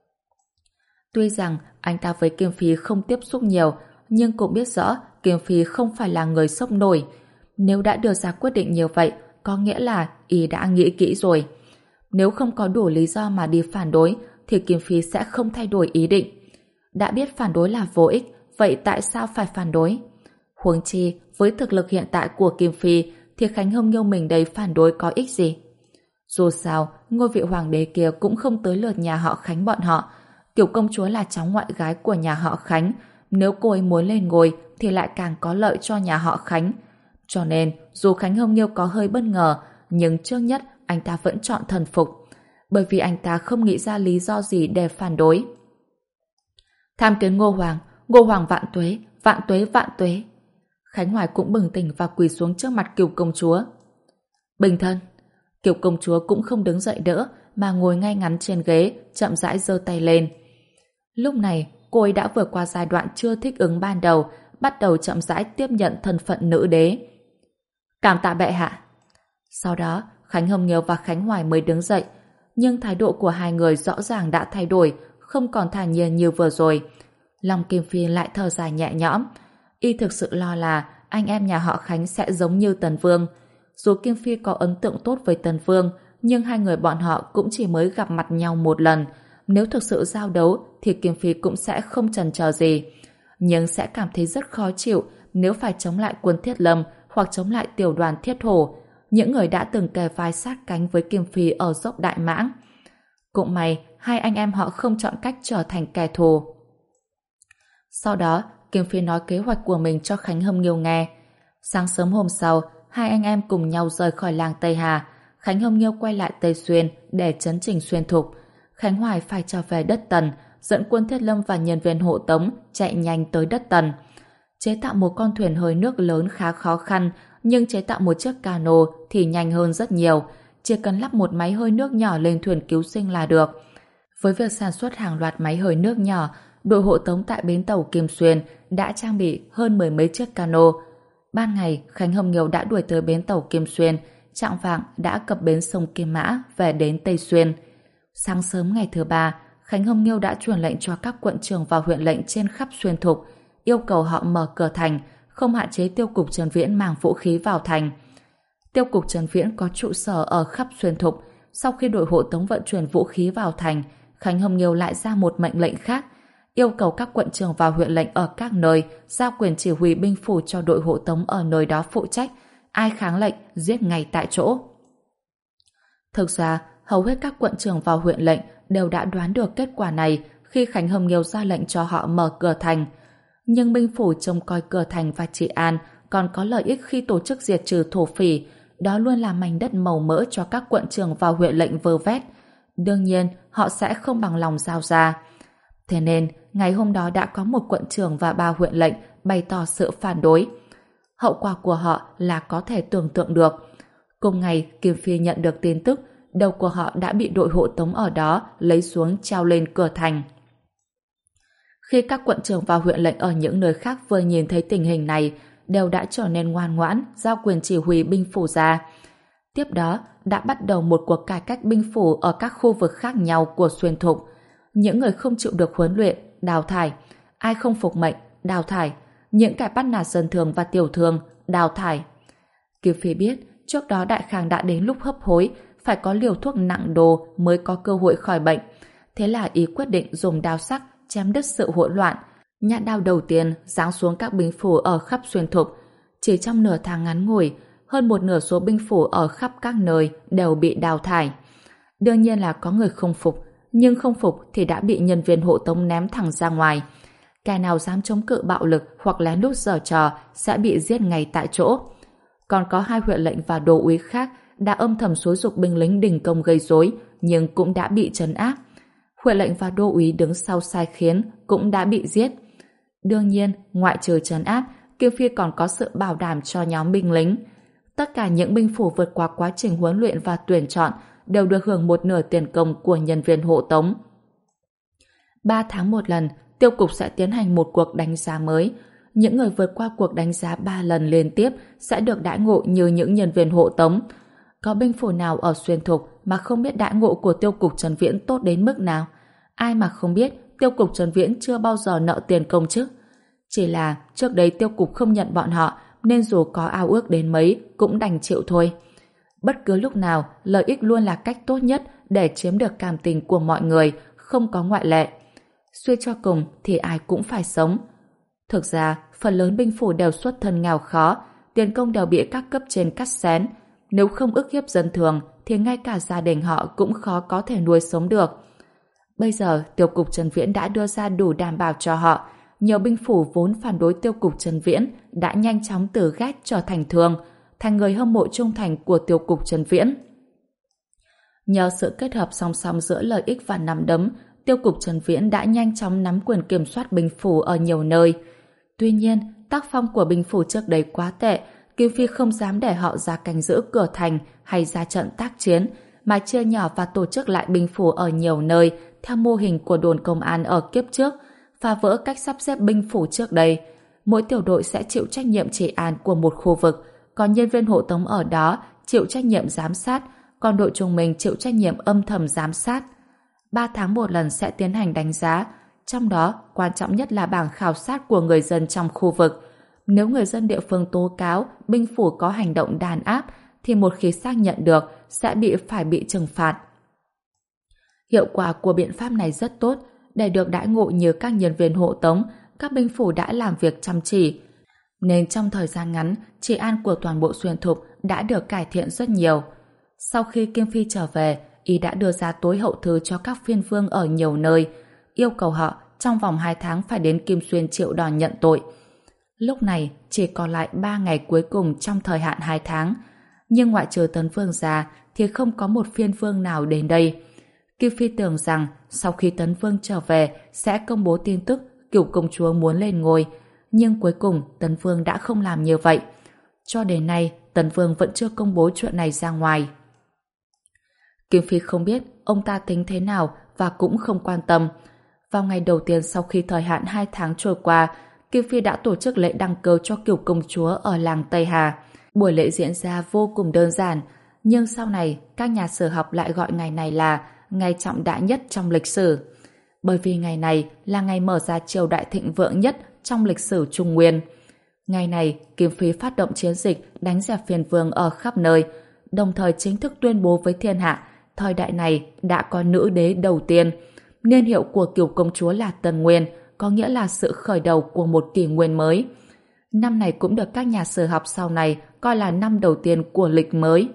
Tuy rằng anh ta với Kim Phi không tiếp xúc nhiều, nhưng cũng biết rõ Kim Phi không phải là người sốc nổi. Nếu đã đưa ra quyết định như vậy, có nghĩa là y đã nghĩ kỹ rồi. Nếu không có đủ lý do mà đi phản đối, thì Kim Phi sẽ không thay đổi ý định. Đã biết phản đối là vô ích, vậy tại sao phải phản đối? Huống chi, với thực lực hiện tại của Kim Phi, thì Khánh Hâm Nghiêu mình đây phản đối có ích gì? Dù sao, ngôi vị hoàng đế kia cũng không tới lượt nhà họ Khánh bọn họ. Tiểu công chúa là cháu ngoại gái của nhà họ Khánh, nếu cô ấy muốn lên ngôi thì lại càng có lợi cho nhà họ Khánh. Cho nên, dù Khánh Hâm Nghiêu có hơi bất ngờ, nhưng trước nhất anh ta vẫn chọn thần phục, bởi vì anh ta không nghĩ ra lý do gì để phản đối. Tham kiến Ngô Hoàng, Ngô Hoàng vạn tuế, vạn tuế vạn tuế. Khánh Hoài cũng bừng tỉnh và quỳ xuống trước mặt Kiều công chúa. Bình thân. Kiều công chúa cũng không đứng dậy đỡ, mà ngồi ngay ngắn trên ghế, chậm rãi giơ tay lên. Lúc này, cô ấy đã vượt qua giai đoạn chưa thích ứng ban đầu, bắt đầu chậm rãi tiếp nhận thân phận nữ đế. Cảm tạ bệ hạ. Sau đó, Khánh Hâm Nghiêu và Khánh Hoài mới đứng dậy, nhưng thái độ của hai người rõ ràng đã thay đổi, không còn thản nhiên như vừa rồi. Lòng Kim Phi lại thở dài nhẹ nhõm. Y thực sự lo là anh em nhà họ Khánh sẽ giống như Tần Vương. Dù Kim Phi có ấn tượng tốt với Tần Vương, nhưng hai người bọn họ cũng chỉ mới gặp mặt nhau một lần. Nếu thực sự giao đấu thì Kim Phi cũng sẽ không chần chờ gì, nhưng sẽ cảm thấy rất khó chịu nếu phải chống lại quân Thiết Lâm hoặc chống lại tiểu đoàn Thiết Hổ, những người đã từng kề vai sát cánh với Kim Phi ở dốc Đại Mãng. Cũng may hai anh em họ không chọn cách trở thành kẻ thù. Sau đó, Kim Phi nói kế hoạch của mình cho Khánh Hâm Nghiêu nghe. Sáng sớm hôm sau, hai anh em cùng nhau rời khỏi làng Tây Hà. Khánh Hâm Nghiêu quay lại Tây Xuyên để trấn trình Xuyên Thục. Khánh Hoài phải trở về đất Tần, dẫn quân Thiết Lâm và nhân viên hộ tống chạy nhanh tới đất Tần. Chế tạo một con thuyền hơi nước lớn khá khó khăn, nhưng chế tạo một chiếc cano thì nhanh hơn rất nhiều. Chỉ cần lắp một máy hơi nước nhỏ lên thuyền cứu sinh là được. Với việc sản xuất hàng loạt máy hơi nước nhỏ, đội hộ tống tại bến tàu Kim Xuyên đã trang bị hơn mười mấy chiếc cano. Ban ngày, Khánh Hâm Nghiêu đã đuổi tới bến tàu Kim Xuyên, chạng vạng đã cập bến sông Kim Mã về đến Tây Xuyên. Sáng sớm ngày thứ ba, Khánh Hâm Nghiêu đã truyền lệnh cho các quận trưởng và huyện lệnh trên khắp Xuyên Thục, yêu cầu họ mở cửa thành, không hạn chế Tiêu cục Trần Viễn mang vũ khí vào thành. Tiêu cục Trần Viễn có trụ sở ở khắp Xuyên Thục. Sau khi đội hộ tống vận chuyển vũ khí vào thành, Khánh Hâm Nghiêu lại ra một mệnh lệnh khác, yêu cầu các quận trưởng và huyện lệnh ở các nơi giao quyền chỉ huy binh phủ cho đội hộ tống ở nơi đó phụ trách, ai kháng lệnh giết ngay tại chỗ. Thực ra, hầu hết các quận trưởng và huyện lệnh đều đã đoán được kết quả này khi Khánh Hâm Nghiêu ra lệnh cho họ mở cửa thành. Nhưng binh phủ trông coi cửa thành và trị an còn có lợi ích khi tổ chức diệt trừ thổ phỉ, đó luôn là mảnh đất màu mỡ cho các quận trưởng và huyện lệnh vơ vét. Đương nhiên, họ sẽ không bằng lòng giao ra. Thế nên, ngày hôm đó đã có một quận trưởng và ba huyện lệnh bày tỏ sự phản đối. Hậu quả của họ là có thể tưởng tượng được. Cùng ngày, Kim Phi nhận được tin tức đầu của họ đã bị đội hộ tống ở đó lấy xuống treo lên cửa thành. Khi các quận trưởng và huyện lệnh ở những nơi khác vừa nhìn thấy tình hình này, đều đã trở nên ngoan ngoãn, giao quyền chỉ huy binh phủ ra. Tiếp đó, đã bắt đầu một cuộc cải cách binh phủ ở các khu vực khác nhau của Xuyên Thục. Những người không chịu được huấn luyện, đào thải. Ai không phục mệnh, đào thải. Những kẻ bắt nạt dân thường và tiểu thương, đào thải. Kim Phi biết, trước đó Đại Khang đã đến lúc hấp hối, phải có liều thuốc nặng đồ mới có cơ hội khỏi bệnh. Thế là ý quyết định dùng đao sắc chém đứt sự hỗn loạn. Nhát đao đầu tiên giáng xuống các binh phủ ở khắp Xuyên Thục. Chỉ trong nửa tháng ngắn ngủi, hơn một nửa số binh phủ ở khắp các nơi đều bị đào thải. Đương nhiên là có người không phục, nhưng không phục thì đã bị nhân viên hộ tống ném thẳng ra ngoài. Kẻ nào dám chống cự bạo lực hoặc lén lút giở trò sẽ bị giết ngay tại chỗ. Còn có hai huyện lệnh và đô úy khác đã âm thầm xúi giục binh lính đình công gây rối, nhưng cũng đã bị trấn áp. Huyện lệnh và đô úy đứng sau sai khiến cũng đã bị giết. Đương nhiên, ngoại trừ trấn áp, Kim Phi còn có sự bảo đảm cho nhóm binh lính. Tất cả những binh phủ vượt qua quá trình huấn luyện và tuyển chọn đều được hưởng một nửa tiền công của nhân viên hộ tống. Ba tháng một lần, tiêu cục sẽ tiến hành một cuộc đánh giá mới. Những người vượt qua cuộc đánh giá ba lần liên tiếp sẽ được đãi ngộ như những nhân viên hộ tống. Có binh phủ nào ở Xuyên Thục mà không biết đãi ngộ của tiêu cục Trần Viễn tốt đến mức nào? Ai mà không biết tiêu cục Trần Viễn chưa bao giờ nợ tiền công chứ? Chỉ là trước đây tiêu cục không nhận bọn họ nên dù có ao ước đến mấy cũng đành chịu thôi. Bất cứ lúc nào, lợi ích luôn là cách tốt nhất để chiếm được cảm tình của mọi người, không có ngoại lệ. Suy cho cùng thì ai cũng phải sống. Thực ra, phần lớn binh phủ đều xuất thân nghèo khó, tiền công đều bị các cấp trên cắt xén. Nếu không ức hiếp dân thường, thì ngay cả gia đình họ cũng khó có thể nuôi sống được. Bây giờ, tiêu cục Trần Viễn đã đưa ra đủ đảm bảo cho họ. Nhiều binh phủ vốn phản đối tiêu cục Trần Viễn đã nhanh chóng từ ghét trở thành thương, thành người hâm mộ trung thành của tiêu cục Trần Viễn. Nhờ sự kết hợp song song giữa lợi ích và nắm đấm, tiêu cục Trần Viễn đã nhanh chóng nắm quyền kiểm soát binh phủ ở nhiều nơi. Tuy nhiên, tác phong của binh phủ trước đây quá tệ, Kim Phi không dám để họ ra canh giữ cửa thành hay ra trận tác chiến, mà chia nhỏ và tổ chức lại binh phủ ở nhiều nơi theo mô hình của đồn công an ở kiếp trước, phá vỡ cách sắp xếp binh phủ trước đây. Mỗi tiểu đội sẽ chịu trách nhiệm trị an của một khu vực, còn nhân viên hộ tống ở đó chịu trách nhiệm giám sát, còn đội trung mình chịu trách nhiệm âm thầm giám sát. Ba tháng một lần sẽ tiến hành đánh giá, trong đó quan trọng nhất là bảng khảo sát của người dân trong khu vực. Nếu người dân địa phương tố cáo binh phủ có hành động đàn áp, thì một khi xác nhận được sẽ bị phải bị trừng phạt. Hiệu quả của biện pháp này rất tốt. Để được đãi ngộ như các nhân viên hộ tống, các binh phủ đã làm việc chăm chỉ, nên trong thời gian ngắn, trị an của toàn bộ Xuyên Thục đã được cải thiện rất nhiều. Sau khi Kim Phi trở về, y đã đưa ra tối hậu thư cho các phiên vương ở nhiều nơi, yêu cầu họ trong vòng hai tháng phải đến Kim Xuyên chịu đòn nhận tội. Lúc này chỉ còn lại ba ngày cuối cùng trong thời hạn hai tháng, nhưng ngoại trừ Tấn Vương ra thì không có một phiên vương nào đến đây. Kim Phi tưởng rằng sau khi Tấn Vương trở về sẽ công bố tin tức Cửu công chúa muốn lên ngôi, nhưng cuối cùng Tấn Vương đã không làm như vậy. Cho đến nay, Tấn Vương vẫn chưa công bố chuyện này ra ngoài. Kim Phi không biết ông ta tính thế nào và cũng không quan tâm. Vào ngày đầu tiên sau khi thời hạn hai tháng trôi qua, Kim Phi đã tổ chức lễ đăng cơ cho Cửu công chúa ở làng Tây Hà. Buổi lễ diễn ra vô cùng đơn giản, nhưng sau này các nhà sử học lại gọi ngày này là ngày trọng đại nhất trong lịch sử. Bởi vì ngày này là ngày mở ra triều đại thịnh vượng nhất trong lịch sử Trung Nguyên. Ngày này, Kim Phi phát động chiến dịch đánh dẹp phiên vương ở khắp nơi, đồng thời chính thức tuyên bố với thiên hạ thời đại này đã có nữ đế đầu tiên. Niên hiệu của Cửu công chúa là Tân Nguyên, có nghĩa là sự khởi đầu của một kỷ nguyên mới. Năm này cũng được các nhà sử học sau này coi là năm đầu tiên của lịch mới.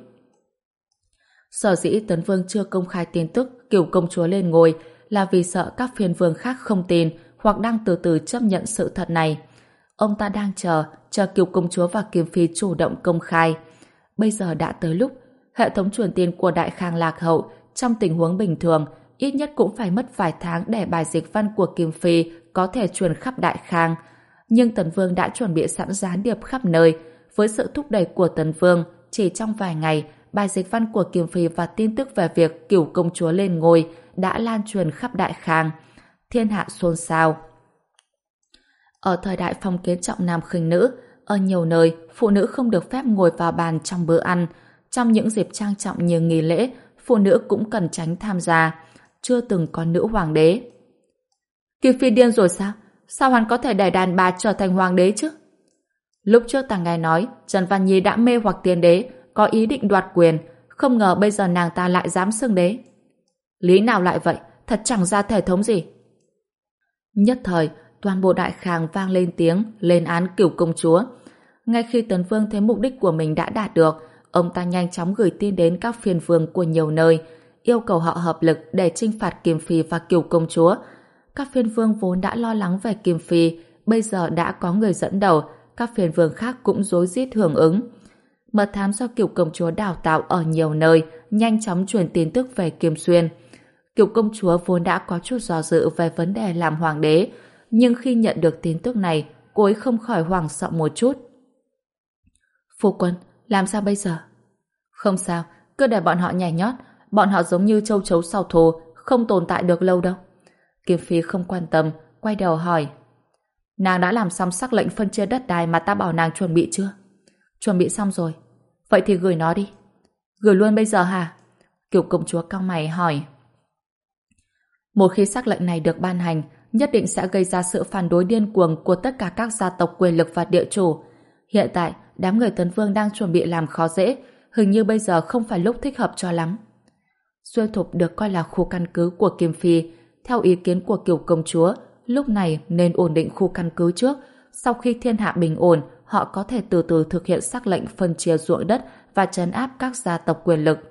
Sở dĩ Tấn Vương chưa công khai tin tức Cửu công chúa lên ngôi là vì sợ các phiên vương khác không tin hoặc đang từ từ chấp nhận sự thật này. Ông ta đang chờ, chờ Cửu công chúa và Kim Phi chủ động công khai. Bây giờ đã tới lúc, hệ thống truyền tin của Đại Khang lạc hậu, trong tình huống bình thường, ít nhất cũng phải mất vài tháng để bài dịch văn của Kim Phi có thể truyền khắp Đại Khang. Nhưng Tấn Vương đã chuẩn bị sẵn gián điệp khắp nơi. Với sự thúc đẩy của Tấn Vương, chỉ trong vài ngày, bài dịch văn của Kim Phi và tin tức về việc Cửu công chúa lên ngôi đã lan truyền khắp Đại Khang. Thiên hạ xôn xao. Ở thời đại phong kiến trọng nam khinh nữ, ở nhiều nơi, phụ nữ không được phép ngồi vào bàn trong bữa ăn. Trong những dịp trang trọng như nghi lễ, phụ nữ cũng cần tránh tham gia. Chưa từng có nữ hoàng đế. Kim Phi điên rồi sao? Sao hắn có thể để đàn bà trở thành hoàng đế chứ? Lúc trước ta nghe nói Trần Văn Nhi đã mê hoặc tiên đế, có ý định đoạt quyền, không ngờ bây giờ nàng ta lại dám xưng đế. Lý nào lại vậy? Thật chẳng ra thể thống gì. Nhất thời, toàn bộ Đại Khang vang lên tiếng lên án Cửu công chúa. Ngay khi Tấn Vương thấy mục đích của mình đã đạt được, ông ta nhanh chóng gửi tin đến các phiên vương của nhiều nơi, yêu cầu họ hợp lực để chinh phạt Kim Phi và Cửu công chúa. Các phiên vương vốn đã lo lắng về Kim Phi, bây giờ đã có người dẫn đầu, các phiên vương khác cũng rối rít hưởng ứng. Mật thám do Cửu công chúa đào tạo ở nhiều nơi nhanh chóng truyền tin tức về Kim Xuyên. Cửu công chúa vốn đã có chút do dự về vấn đề làm hoàng đế, nhưng khi nhận được tin tức này, cô ấy không khỏi hoảng sợ một chút. Phu quân, làm sao bây giờ? Không sao, cứ để bọn họ nhảy nhót, bọn họ giống như châu chấu sau thù, không tồn tại được lâu đâu. Kim Phi không quan tâm, quay đầu hỏi. Nàng đã làm xong sắc lệnh phân chia đất đai mà ta bảo nàng chuẩn bị chưa? Chuẩn bị xong rồi. Vậy thì gửi nó đi. Gửi luôn bây giờ hả? Kiều công chúa cau mày hỏi. Một khi sắc lệnh này được ban hành, nhất định sẽ gây ra sự phản đối điên cuồng của tất cả các gia tộc quyền lực và địa chủ. Hiện tại, đám người Tấn Vương đang chuẩn bị làm khó dễ, hình như bây giờ không phải lúc thích hợp cho lắm. Xuyên Thục được coi là khu căn cứ của Kim Phi. Theo ý kiến của Kiều công chúa, lúc này nên ổn định khu căn cứ trước. Sau khi thiên hạ bình ổn, họ có thể từ từ thực hiện sắc lệnh phân chia ruộng đất và trấn áp các gia tộc quyền lực.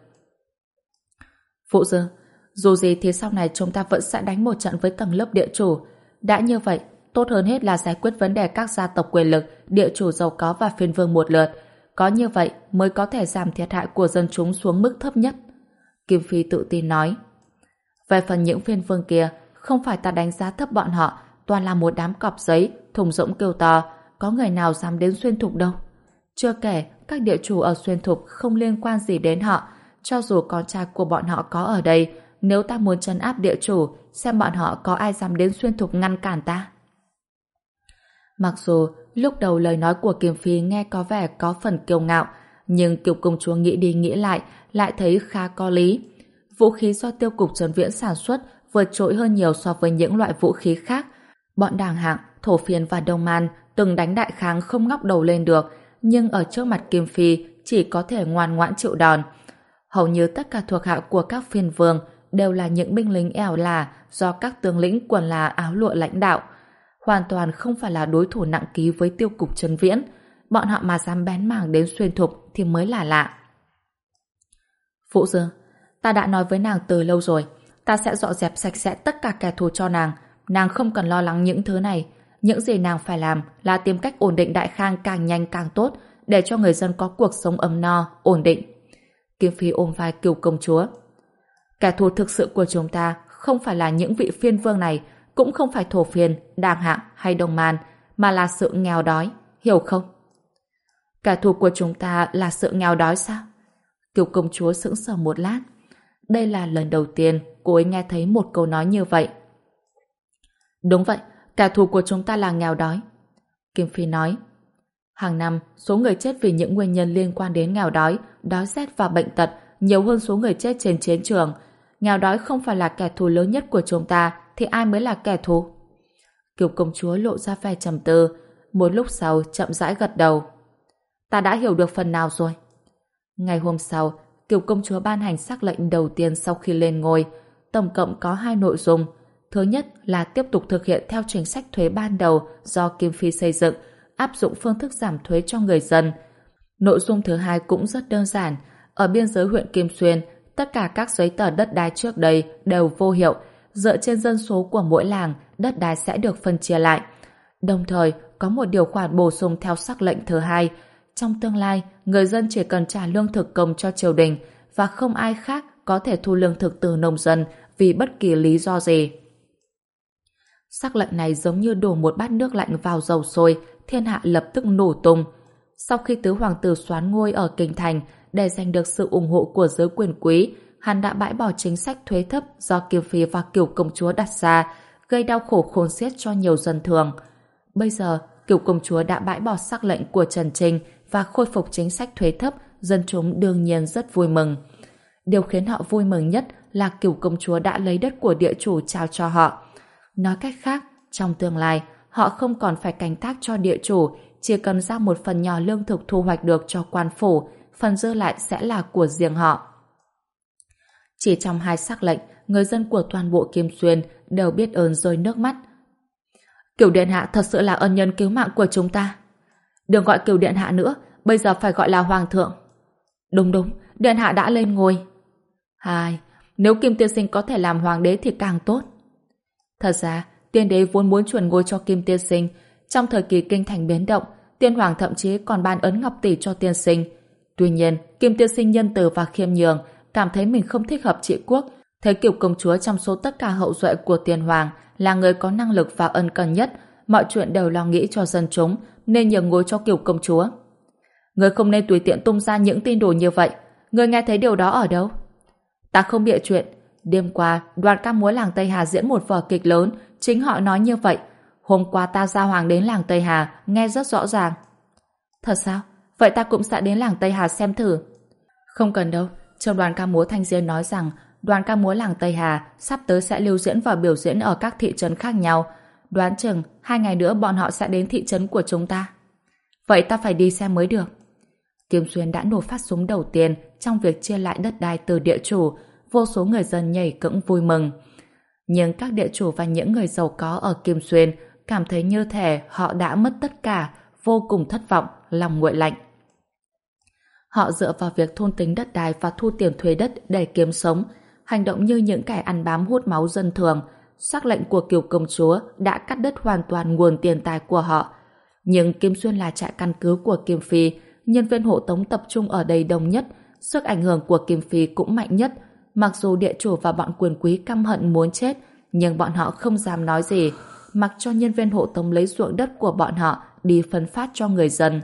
Phụ Dương, dù gì thì sau này chúng ta vẫn sẽ đánh một trận với tầng lớp địa chủ. Đã như vậy, tốt hơn hết là giải quyết vấn đề các gia tộc quyền lực, địa chủ giàu có và phiên vương một lượt. Có như vậy mới có thể giảm thiệt hại của dân chúng xuống mức thấp nhất. Kim Phi tự tin nói. Về phần những phiên vương kia, không phải ta đánh giá thấp bọn họ, toàn là một đám cọp giấy, thùng rỗng kêu to, có người nào dám đến Xuyên Thục đâu. Chưa kể, các địa chủ ở Xuyên Thục không liên quan gì đến họ, cho dù con trai của bọn họ có ở đây, nếu ta muốn trấn áp địa chủ, xem bọn họ có ai dám đến Xuyên Thục ngăn cản ta. Mặc dù lúc đầu lời nói của Kim Phi nghe có vẻ có phần kiêu ngạo, nhưng Kiều công chúa nghĩ đi nghĩ lại, lại thấy khá có lý. Vũ khí do Tiêu cục Trấn Viễn sản xuất vượt trội hơn nhiều so với những loại vũ khí khác. Bọn Đàng Hạng, Thổ Phiên và Đông Man từng đánh đại kháng không ngóc đầu lên được, nhưng ở trước mặt Kim Phi chỉ có thể ngoan ngoãn chịu đòn. Hầu như tất cả thuộc hạ của các phiên vương đều là những binh lính ẻo lả do các tướng lĩnh quần là áo lụa lãnh đạo. Hoàn toàn không phải là đối thủ nặng ký với Tiêu cục Trấn Viễn. Bọn họ mà dám bén mảng đến Xuyên Thục thì mới là lạ. Phụ Dương, ta đã nói với nàng từ lâu rồi, ta sẽ dọn dẹp sạch sẽ tất cả kẻ thù cho nàng. Nàng không cần lo lắng những thứ này. Những gì nàng phải làm là tìm cách ổn định Đại Khang càng nhanh càng tốt, để cho người dân có cuộc sống ấm no, ổn định. Kim Phi ôm vai Kiều công chúa. Kẻ thù thực sự của chúng ta không phải là những vị phiên vương này, cũng không phải Thổ Phiên, Đàng Hạng hay Đông Man, mà là sự nghèo đói, hiểu không? Kẻ thù của chúng ta là sự nghèo đói sao? Kiều công chúa sững sờ một lát. Đây là lần đầu tiên cô ấy nghe thấy một câu nói như vậy. Đúng vậy, kẻ thù của chúng ta là nghèo đói. Kim Phi nói. Hàng năm, số người chết vì những nguyên nhân liên quan đến nghèo đói, đói rét và bệnh tật nhiều hơn số người chết trên chiến trường. Nghèo đói không phải là kẻ thù lớn nhất của chúng ta, thì ai mới là kẻ thù? Kiều công chúa lộ ra vẻ trầm tư, một lúc sau chậm rãi gật đầu. Ta đã hiểu được phần nào rồi. Ngày hôm sau, Kiều công chúa ban hành sắc lệnh đầu tiên sau khi lên ngôi. Tổng cộng có hai nội dung. Thứ nhất là tiếp tục thực hiện theo chính sách thuế ban đầu do Kim Phi xây dựng, áp dụng phương thức giảm thuế cho người dân. Nội dung thứ hai cũng rất đơn giản. Ở biên giới huyện Kim Xuyên, tất cả các giấy tờ đất đai trước đây đều vô hiệu. Dựa trên dân số của mỗi làng, đất đai sẽ được phân chia lại. Đồng thời, có một điều khoản bổ sung theo sắc lệnh thứ hai. Trong tương lai, người dân chỉ cần trả lương thực công cho triều đình và không ai khác có thể thu lương thực từ nông dân vì bất kỳ lý do gì. Sắc lệnh này giống như đổ một bát nước lạnh vào dầu sôi, thiên hạ lập tức nổ tung. Sau khi tứ hoàng tử soán ngôi ở Kinh Thành để giành được sự ủng hộ của giới quyền quý, hắn đã bãi bỏ chính sách thuế thấp do Kim Phi và Kiều công chúa đặt ra, gây đau khổ khôn xiết cho nhiều dân thường. Bây giờ, Kiều công chúa đã bãi bỏ sắc lệnh của Trần Trinh và khôi phục chính sách thuế thấp, dân chúng đương nhiên rất vui mừng. Điều khiến họ vui mừng nhất là Kiều công chúa đã lấy đất của địa chủ trao cho họ. Nói cách khác, trong tương lai, họ không còn phải canh tác cho địa chủ, chỉ cần giao một phần nhỏ lương thực thu hoạch được cho quan phủ, phần dư lại sẽ là của riêng họ. Chỉ trong hai sắc lệnh, người dân của toàn bộ Kim Xuyên đều biết ơn rơi nước mắt. Kiều Điện Hạ thật sự là ân nhân cứu mạng của chúng ta. Đừng gọi Kiều Điện Hạ nữa, bây giờ phải gọi là Hoàng thượng. Đúng đúng, Điện Hạ đã lên ngôi. Hai, nếu Kim Tiên Sinh có thể làm hoàng đế thì càng tốt. Thật ra, tiên đế vốn muốn chuẩn ngôi cho Kim Tiên Sinh. Trong thời kỳ kinh thành biến động, tiên hoàng thậm chí còn ban ấn ngọc tỷ cho tiên sinh. Tuy nhiên, Kim Tiên Sinh nhân từ và khiêm nhường, cảm thấy mình không thích hợp trị quốc, thấy Kiều công chúa trong số tất cả hậu duệ của tiên hoàng là người có năng lực và ân cần nhất, mọi chuyện đều lo nghĩ cho dân chúng, nên nhường ngôi cho Kiều công chúa. Người không nên tùy tiện tung ra những tin đồn như vậy. Người nghe thấy điều đó ở đâu? Ta không bịa chuyện. Đêm qua, đoàn ca múa làng Tây Hà diễn một vở kịch lớn, chính họ nói như vậy. Hôm qua ta ra hoàng đến làng Tây Hà, nghe rất rõ ràng. Thật sao? Vậy ta cũng sẽ đến làng Tây Hà xem thử. Không cần đâu, Trường đoàn ca múa Thanh Diên nói rằng đoàn ca múa làng Tây Hà sắp tới sẽ lưu diễn và biểu diễn ở các thị trấn khác nhau. Đoán chừng hai ngày nữa bọn họ sẽ đến thị trấn của chúng ta. Vậy ta phải đi xem mới được. Kim Xuyên đã nổ phát súng đầu tiên trong việc chia lại đất đai từ địa chủ, vô số người dân nhảy cẫng vui mừng. Nhưng các địa chủ và những người giàu có ở Kim Xuyên cảm thấy như thể họ đã mất tất cả, vô cùng thất vọng, lòng nguội lạnh. Họ dựa vào việc thôn tính đất đai và thu tiền thuế đất để kiếm sống, hành động như những kẻ ăn bám hút máu dân thường. Sắc lệnh của Kiều công chúa đã cắt đứt hoàn toàn nguồn tiền tài của họ. Nhưng Kim Xuyên là trại căn cứ của Kim Phi, nhân viên hộ tống tập trung ở đây đông nhất, sức ảnh hưởng của Kim Phi cũng mạnh nhất. Mặc dù địa chủ và bọn quyền quý căm hận muốn chết, nhưng bọn họ không dám nói gì, mặc cho nhân viên hộ tống lấy ruộng đất của bọn họ đi phân phát cho người dân.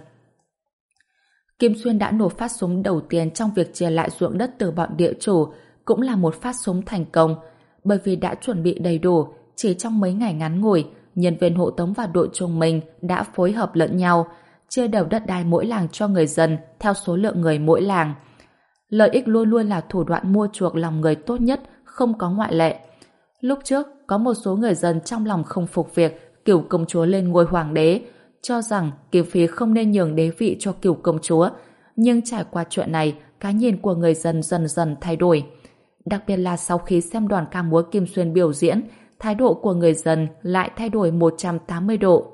Kim Xuyên đã nổ phát súng đầu tiên trong việc chia lại ruộng đất từ bọn địa chủ, cũng là một phát súng thành công, bởi vì đã chuẩn bị đầy đủ. Chỉ trong mấy ngày ngắn ngủi, nhân viên hộ tống và đội trùng mình đã phối hợp lẫn nhau, chia đều đất đai mỗi làng cho người dân theo số lượng người mỗi làng. Lợi ích luôn luôn là thủ đoạn mua chuộc lòng người tốt nhất, không có ngoại lệ. Lúc trước, có một số người dân trong lòng không phục việc Cửu công chúa lên ngôi hoàng đế, cho rằng Kim Phi không nên nhường đế vị cho Cửu công chúa. Nhưng trải qua chuyện này, cái nhìn của người dân dần dần thay đổi. Đặc biệt là sau khi xem đoàn ca múa Kim Xuyên biểu diễn, thái độ của người dân lại thay đổi một trăm tám mươi độ.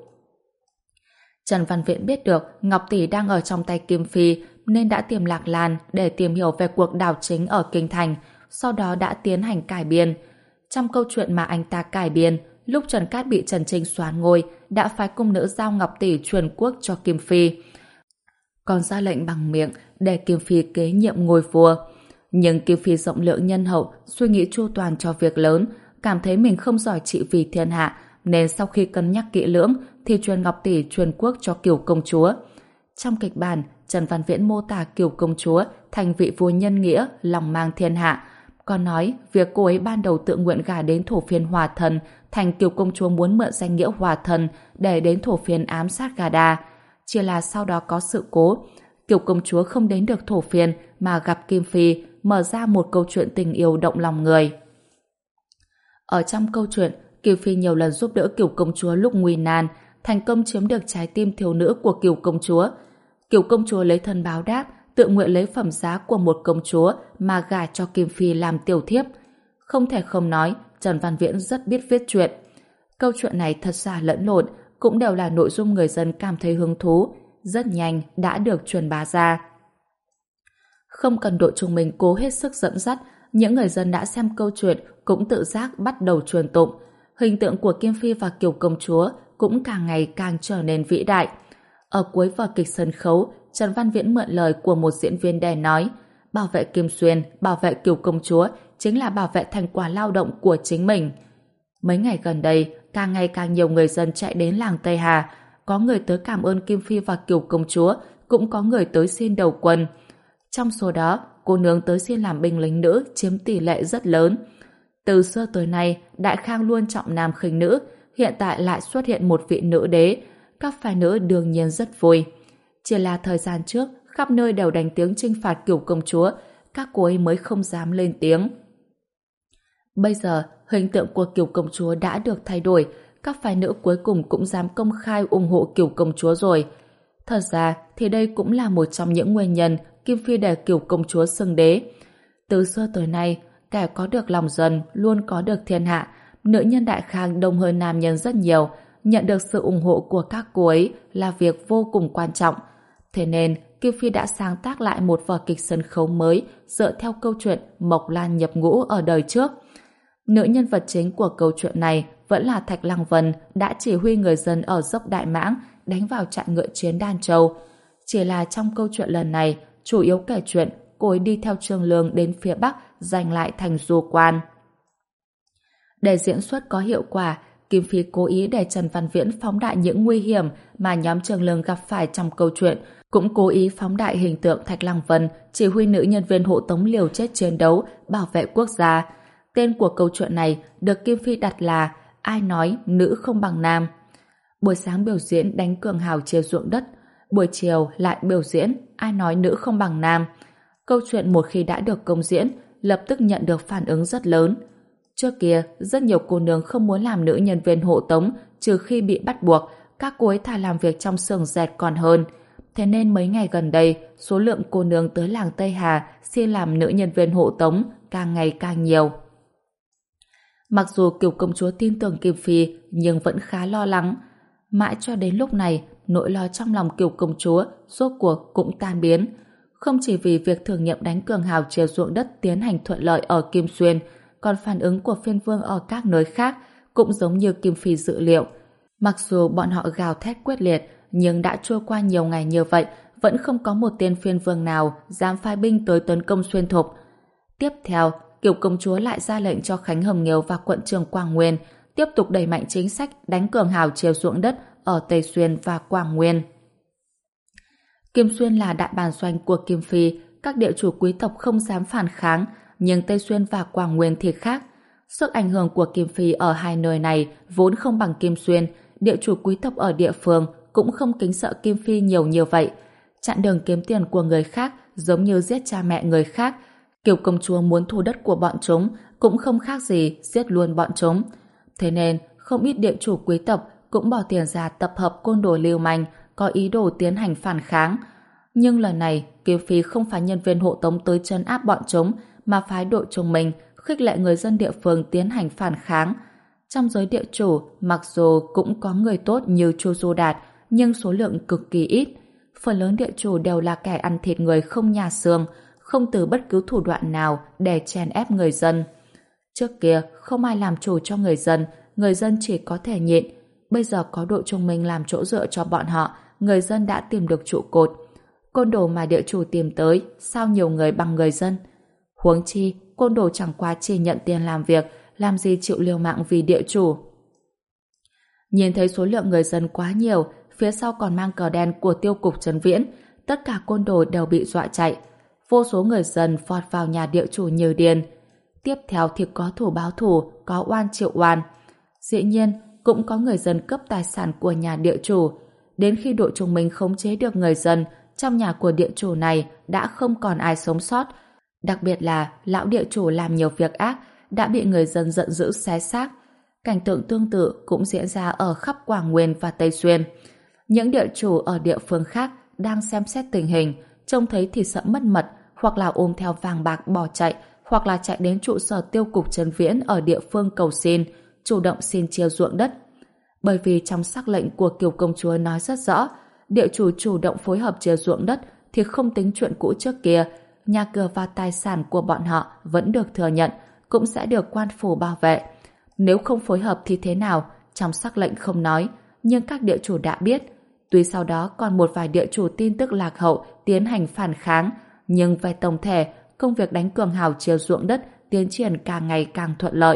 Trần Văn Viễn biết được Ngọc Tỷ đang ở trong tay Kim Phi nên đã tìm Lạc Lan để tìm hiểu về cuộc đảo chính ở Kinh Thành, sau đó đã tiến hành cải biên. Trong câu chuyện mà anh ta cải biên, lúc Trần Cát bị Trần Trinh soán ngôi, đã phái cung nữ giao Ngọc Tỷ truyền quốc cho Kim Phi, còn ra lệnh bằng miệng để Kim Phi kế nhiệm ngôi vua. Nhưng Kim Phi rộng lượng nhân hậu, suy nghĩ chu toàn cho việc lớn, cảm thấy mình không giỏi trị vì thiên hạ, nên sau khi cân nhắc kỹ lưỡng thì truyền Ngọc Tỷ truyền quốc cho Kiều công chúa. Trong kịch bản, Trần Văn Viễn mô tả Kiều công chúa thành vị vua nhân nghĩa, lòng mang thiên hạ, còn nói việc cô ấy ban đầu tự nguyện gả đến thổ phiên Hòa Thần thành Kiều công chúa muốn mượn danh nghĩa Hòa Thần để đến thổ phiên ám sát Gà Đa. Chỉ là sau đó có sự cố, Kiều công chúa không đến được thổ phiên mà gặp Kim Phi, mở ra một câu chuyện tình yêu động lòng người. Ở trong câu chuyện, Kim Phi nhiều lần giúp đỡ Kiều công chúa lúc nguy nan, thành công chiếm được trái tim thiếu nữ của Kiều công chúa. Kiều công chúa lấy thân báo đáp, tự nguyện lấy phẩm giá của một công chúa mà gả cho Kim Phi làm tiểu thiếp. Không thể không nói, Trần Văn Viễn rất biết viết chuyện. Câu chuyện này thật giả lẫn lộn, cũng đều là nội dung người dân cảm thấy hứng thú, rất nhanh đã được truyền bá ra. Không cần đội chúng mình cố hết sức dẫn dắt, những người dân đã xem câu chuyện cũng tự giác bắt đầu truyền tụng. Hình tượng của Kim Phi và Kiều công chúa cũng càng ngày càng trở nên vĩ đại. Ở cuối vở kịch sân khấu, Trần Văn Viễn mượn lời của một diễn viên để nói: bảo vệ Kim Xuyên, bảo vệ Kiều công chúa chính là bảo vệ thành quả lao động của chính mình. Mấy ngày gần đây, càng ngày càng nhiều người dân chạy đến làng Tây Hà, có người tới cảm ơn Kim Phi và Kiều công chúa, cũng có người tới xin đầu quân. Trong số đó, cô nương tới xin làm binh lính nữ chiếm tỷ lệ rất lớn. Từ xưa tới nay, Đại Khang luôn trọng nam khinh nữ, hiện tại lại xuất hiện một vị nữ đế, các phái nữ đương nhiên rất vui. Chỉ là thời gian trước, khắp nơi đều đánh tiếng chinh phạt Kiều công chúa, các cô ấy mới không dám lên tiếng. Bây giờ, hình tượng của Kiều công chúa đã được thay đổi, các phái nữ cuối cùng cũng dám công khai ủng hộ Kiều công chúa rồi. Thật ra thì đây cũng là một trong những nguyên nhân Kim Phi để Kiều công chúa xưng đế. Từ xưa tới nay, kẻ có được lòng dân luôn có được thiên hạ. Nữ nhân Đại Khang đông hơn nam nhân rất nhiều, nhận được sự ủng hộ của các cô ấy là việc vô cùng quan trọng. Thế nên, Kim Phi đã sáng tác lại một vở kịch sân khấu mới dựa theo câu chuyện Mộc Lan nhập ngũ ở đời trước. Nữ nhân vật chính của câu chuyện này vẫn là Thạch Lăng Vân, đã chỉ huy người dân ở dốc Đại Mãng đánh vào trại ngựa chiến Đan Châu. Chỉ là trong câu chuyện lần này, chủ yếu kể chuyện cô ấy đi theo Trương Lương đến phía Bắc giành lại thành Du Quan. Để diễn xuất có hiệu quả, Kim Phi cố ý để Trần Văn Viễn phóng đại những nguy hiểm mà nhóm Trương Lương gặp phải trong câu chuyện, cũng cố ý phóng đại hình tượng Thạch Lăng Vân chỉ huy nữ nhân viên hộ tống liều chết chiến đấu bảo vệ quốc gia. Tên của câu chuyện này được Kim Phi đặt là Ai nói nữ không bằng nam. Buổi sáng biểu diễn đánh cường hào chia ruộng đất, buổi chiều lại biểu diễn Ai nói nữ không bằng nam. câu chuyện một khi đã được công diễn, lập tức nhận được phản ứng rất lớn. Trước kia, rất nhiều cô nương không muốn làm nữ nhân viên hộ tống, trừ khi bị bắt buộc, các cô ấy thà làm việc trong xưởng dệt còn hơn. Thế nên mấy ngày gần đây, số lượng cô nương tới làng Tây Hà xin làm nữ nhân viên hộ tống càng ngày càng nhiều. Mặc dù Kiều công chúa tin tưởng Kim Phi, nhưng vẫn khá lo lắng. Mãi cho đến lúc này, nỗi lo trong lòng Kiều công chúa rốt cuộc cũng tan biến. Không chỉ vì việc thử nghiệm đánh cường hào chia ruộng đất tiến hành thuận lợi ở Kim Xuyên, còn phản ứng của phiên vương ở các nơi khác cũng giống như Kim Phi dự liệu. Mặc dù bọn họ gào thét quyết liệt, nhưng đã trôi qua nhiều ngày như vậy, vẫn không có một tên phiên vương nào dám phái binh tới tấn công Xuyên Thục. Tiếp theo, Kiều công chúa lại ra lệnh cho Khánh Hồng Nghiêu và quận trưởng Quảng Nguyên tiếp tục đẩy mạnh chính sách đánh cường hào chia ruộng đất ở Tây Xuyên và Quảng Nguyên. Kim Xuyên là đại bản doanh của Kim Phi, các địa chủ quý tộc không dám phản kháng, nhưng Tây Xuyên và Quảng Nguyên thì khác. Sức ảnh hưởng của Kim Phi ở hai nơi này vốn không bằng Kim Xuyên, địa chủ quý tộc ở địa phương cũng không kính sợ Kim Phi nhiều như vậy. Chặn đường kiếm tiền của người khác giống như giết cha mẹ người khác. Kiều công chúa muốn thu đất của bọn chúng cũng không khác gì giết luôn bọn chúng. Thế nên, không ít địa chủ quý tộc cũng bỏ tiền ra tập hợp côn đồ lưu manh có ý đồ tiến hành phản kháng. Nhưng lần này, Kiều Phi không phải nhân viên hộ tống tới trấn áp bọn chúng, mà phái đội trung mình khích lệ người dân địa phương tiến hành phản kháng. Trong giới địa chủ, mặc dù cũng có người tốt như Chu Du Đạt, nhưng số lượng cực kỳ ít. Phần lớn địa chủ đều là kẻ ăn thịt người không nhà xương, không từ bất cứ thủ đoạn nào để chèn ép người dân. Trước kia, không ai làm chủ cho người dân, người dân chỉ có thể nhịn. Bây giờ có đội trung minh làm chỗ dựa cho bọn họ, người dân đã tìm được trụ cột. Côn đồ mà địa chủ tìm tới, sao nhiều người bằng người dân? Huống chi, côn đồ chẳng qua chỉ nhận tiền làm việc, làm gì chịu liều mạng vì địa chủ. Nhìn thấy số lượng người dân quá nhiều, phía sau còn mang cờ đen của tiêu cục Trấn Viễn, tất cả côn đồ đều bị dọa chạy. Vô số người dân vọt vào nhà địa chủ như điên. Tiếp theo thì có thủ báo thủ, có oan triệu oan. Dĩ nhiên, cũng có người dân cướp tài sản của nhà địa chủ. Đến khi đội trung minh khống chế được người dân, trong nhà của địa chủ này đã không còn ai sống sót. Đặc biệt là lão địa chủ làm nhiều việc ác, đã bị người dân giận dữ xé xác. Cảnh tượng tương tự cũng diễn ra ở khắp Quảng Nguyên và Tây Xuyên. Những địa chủ ở địa phương khác đang xem xét tình hình, trông thấy thì sợ mất mật, hoặc là ôm theo vàng bạc bỏ chạy, hoặc là chạy đến trụ sở tiêu cục Trấn Viễn ở địa phương cầu xin, chủ động xin chia ruộng đất. Bởi vì trong sắc lệnh của Kiều công chúa nói rất rõ, địa chủ chủ động phối hợp chia ruộng đất thì không tính chuyện cũ trước kia, nhà cửa và tài sản của bọn họ vẫn được thừa nhận, cũng sẽ được quan phủ bảo vệ. Nếu không phối hợp thì thế nào, trong sắc lệnh không nói, nhưng các địa chủ đã biết. Tuy sau đó còn một vài địa chủ tin tức lạc hậu tiến hành phản kháng, nhưng về tổng thể, công việc đánh cường hào chia ruộng đất tiến triển càng ngày càng thuận lợi.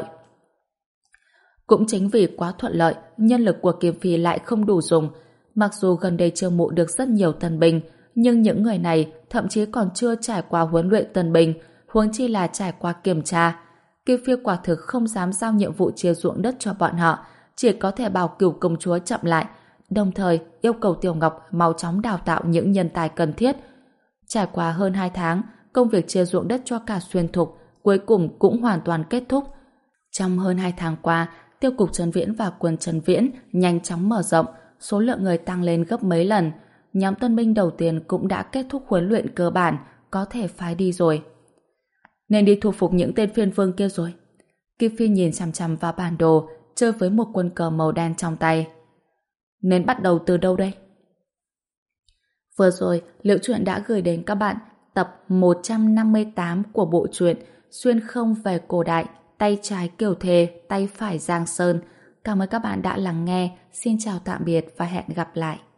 Cũng chính vì quá thuận lợi, nhân lực của Kim Phi lại không đủ dùng. Mặc dù gần đây chiêu mộ được rất nhiều tân binh, nhưng những người này thậm chí còn chưa trải qua huấn luyện tân binh, huống chi là trải qua kiểm tra. Kim Phi quả thực không dám giao nhiệm vụ chia ruộng đất cho bọn họ, chỉ có thể bảo Cửu công chúa chậm lại, đồng thời yêu cầu Tiểu Ngọc mau chóng đào tạo những nhân tài cần thiết. Trải qua hơn hai tháng, công việc chia ruộng đất cho cả Xuyên Thục cuối cùng cũng hoàn toàn kết thúc. Trong hơn hai tháng qua, tiêu cục Trấn Viễn và quân Trấn Viễn nhanh chóng mở rộng, số lượng người tăng lên gấp mấy lần. Nhóm tân binh đầu tiên cũng đã kết thúc huấn luyện cơ bản, có thể phái đi rồi. Nên đi thu phục những tên phiên vương kia rồi. Kim Phi nhìn chằm chằm vào bản đồ, chơi với một quân cờ màu đen trong tay. Nên bắt đầu từ đâu đây? Vừa rồi, Liễu Chuyện đã gửi đến các bạn tập một trăm năm mươi tám của bộ truyện Xuyên không về cổ đại, tay trái Kiều Thề, tay phải Giang Sơn. Cảm ơn các bạn đã lắng nghe. Xin chào tạm biệt và hẹn gặp lại.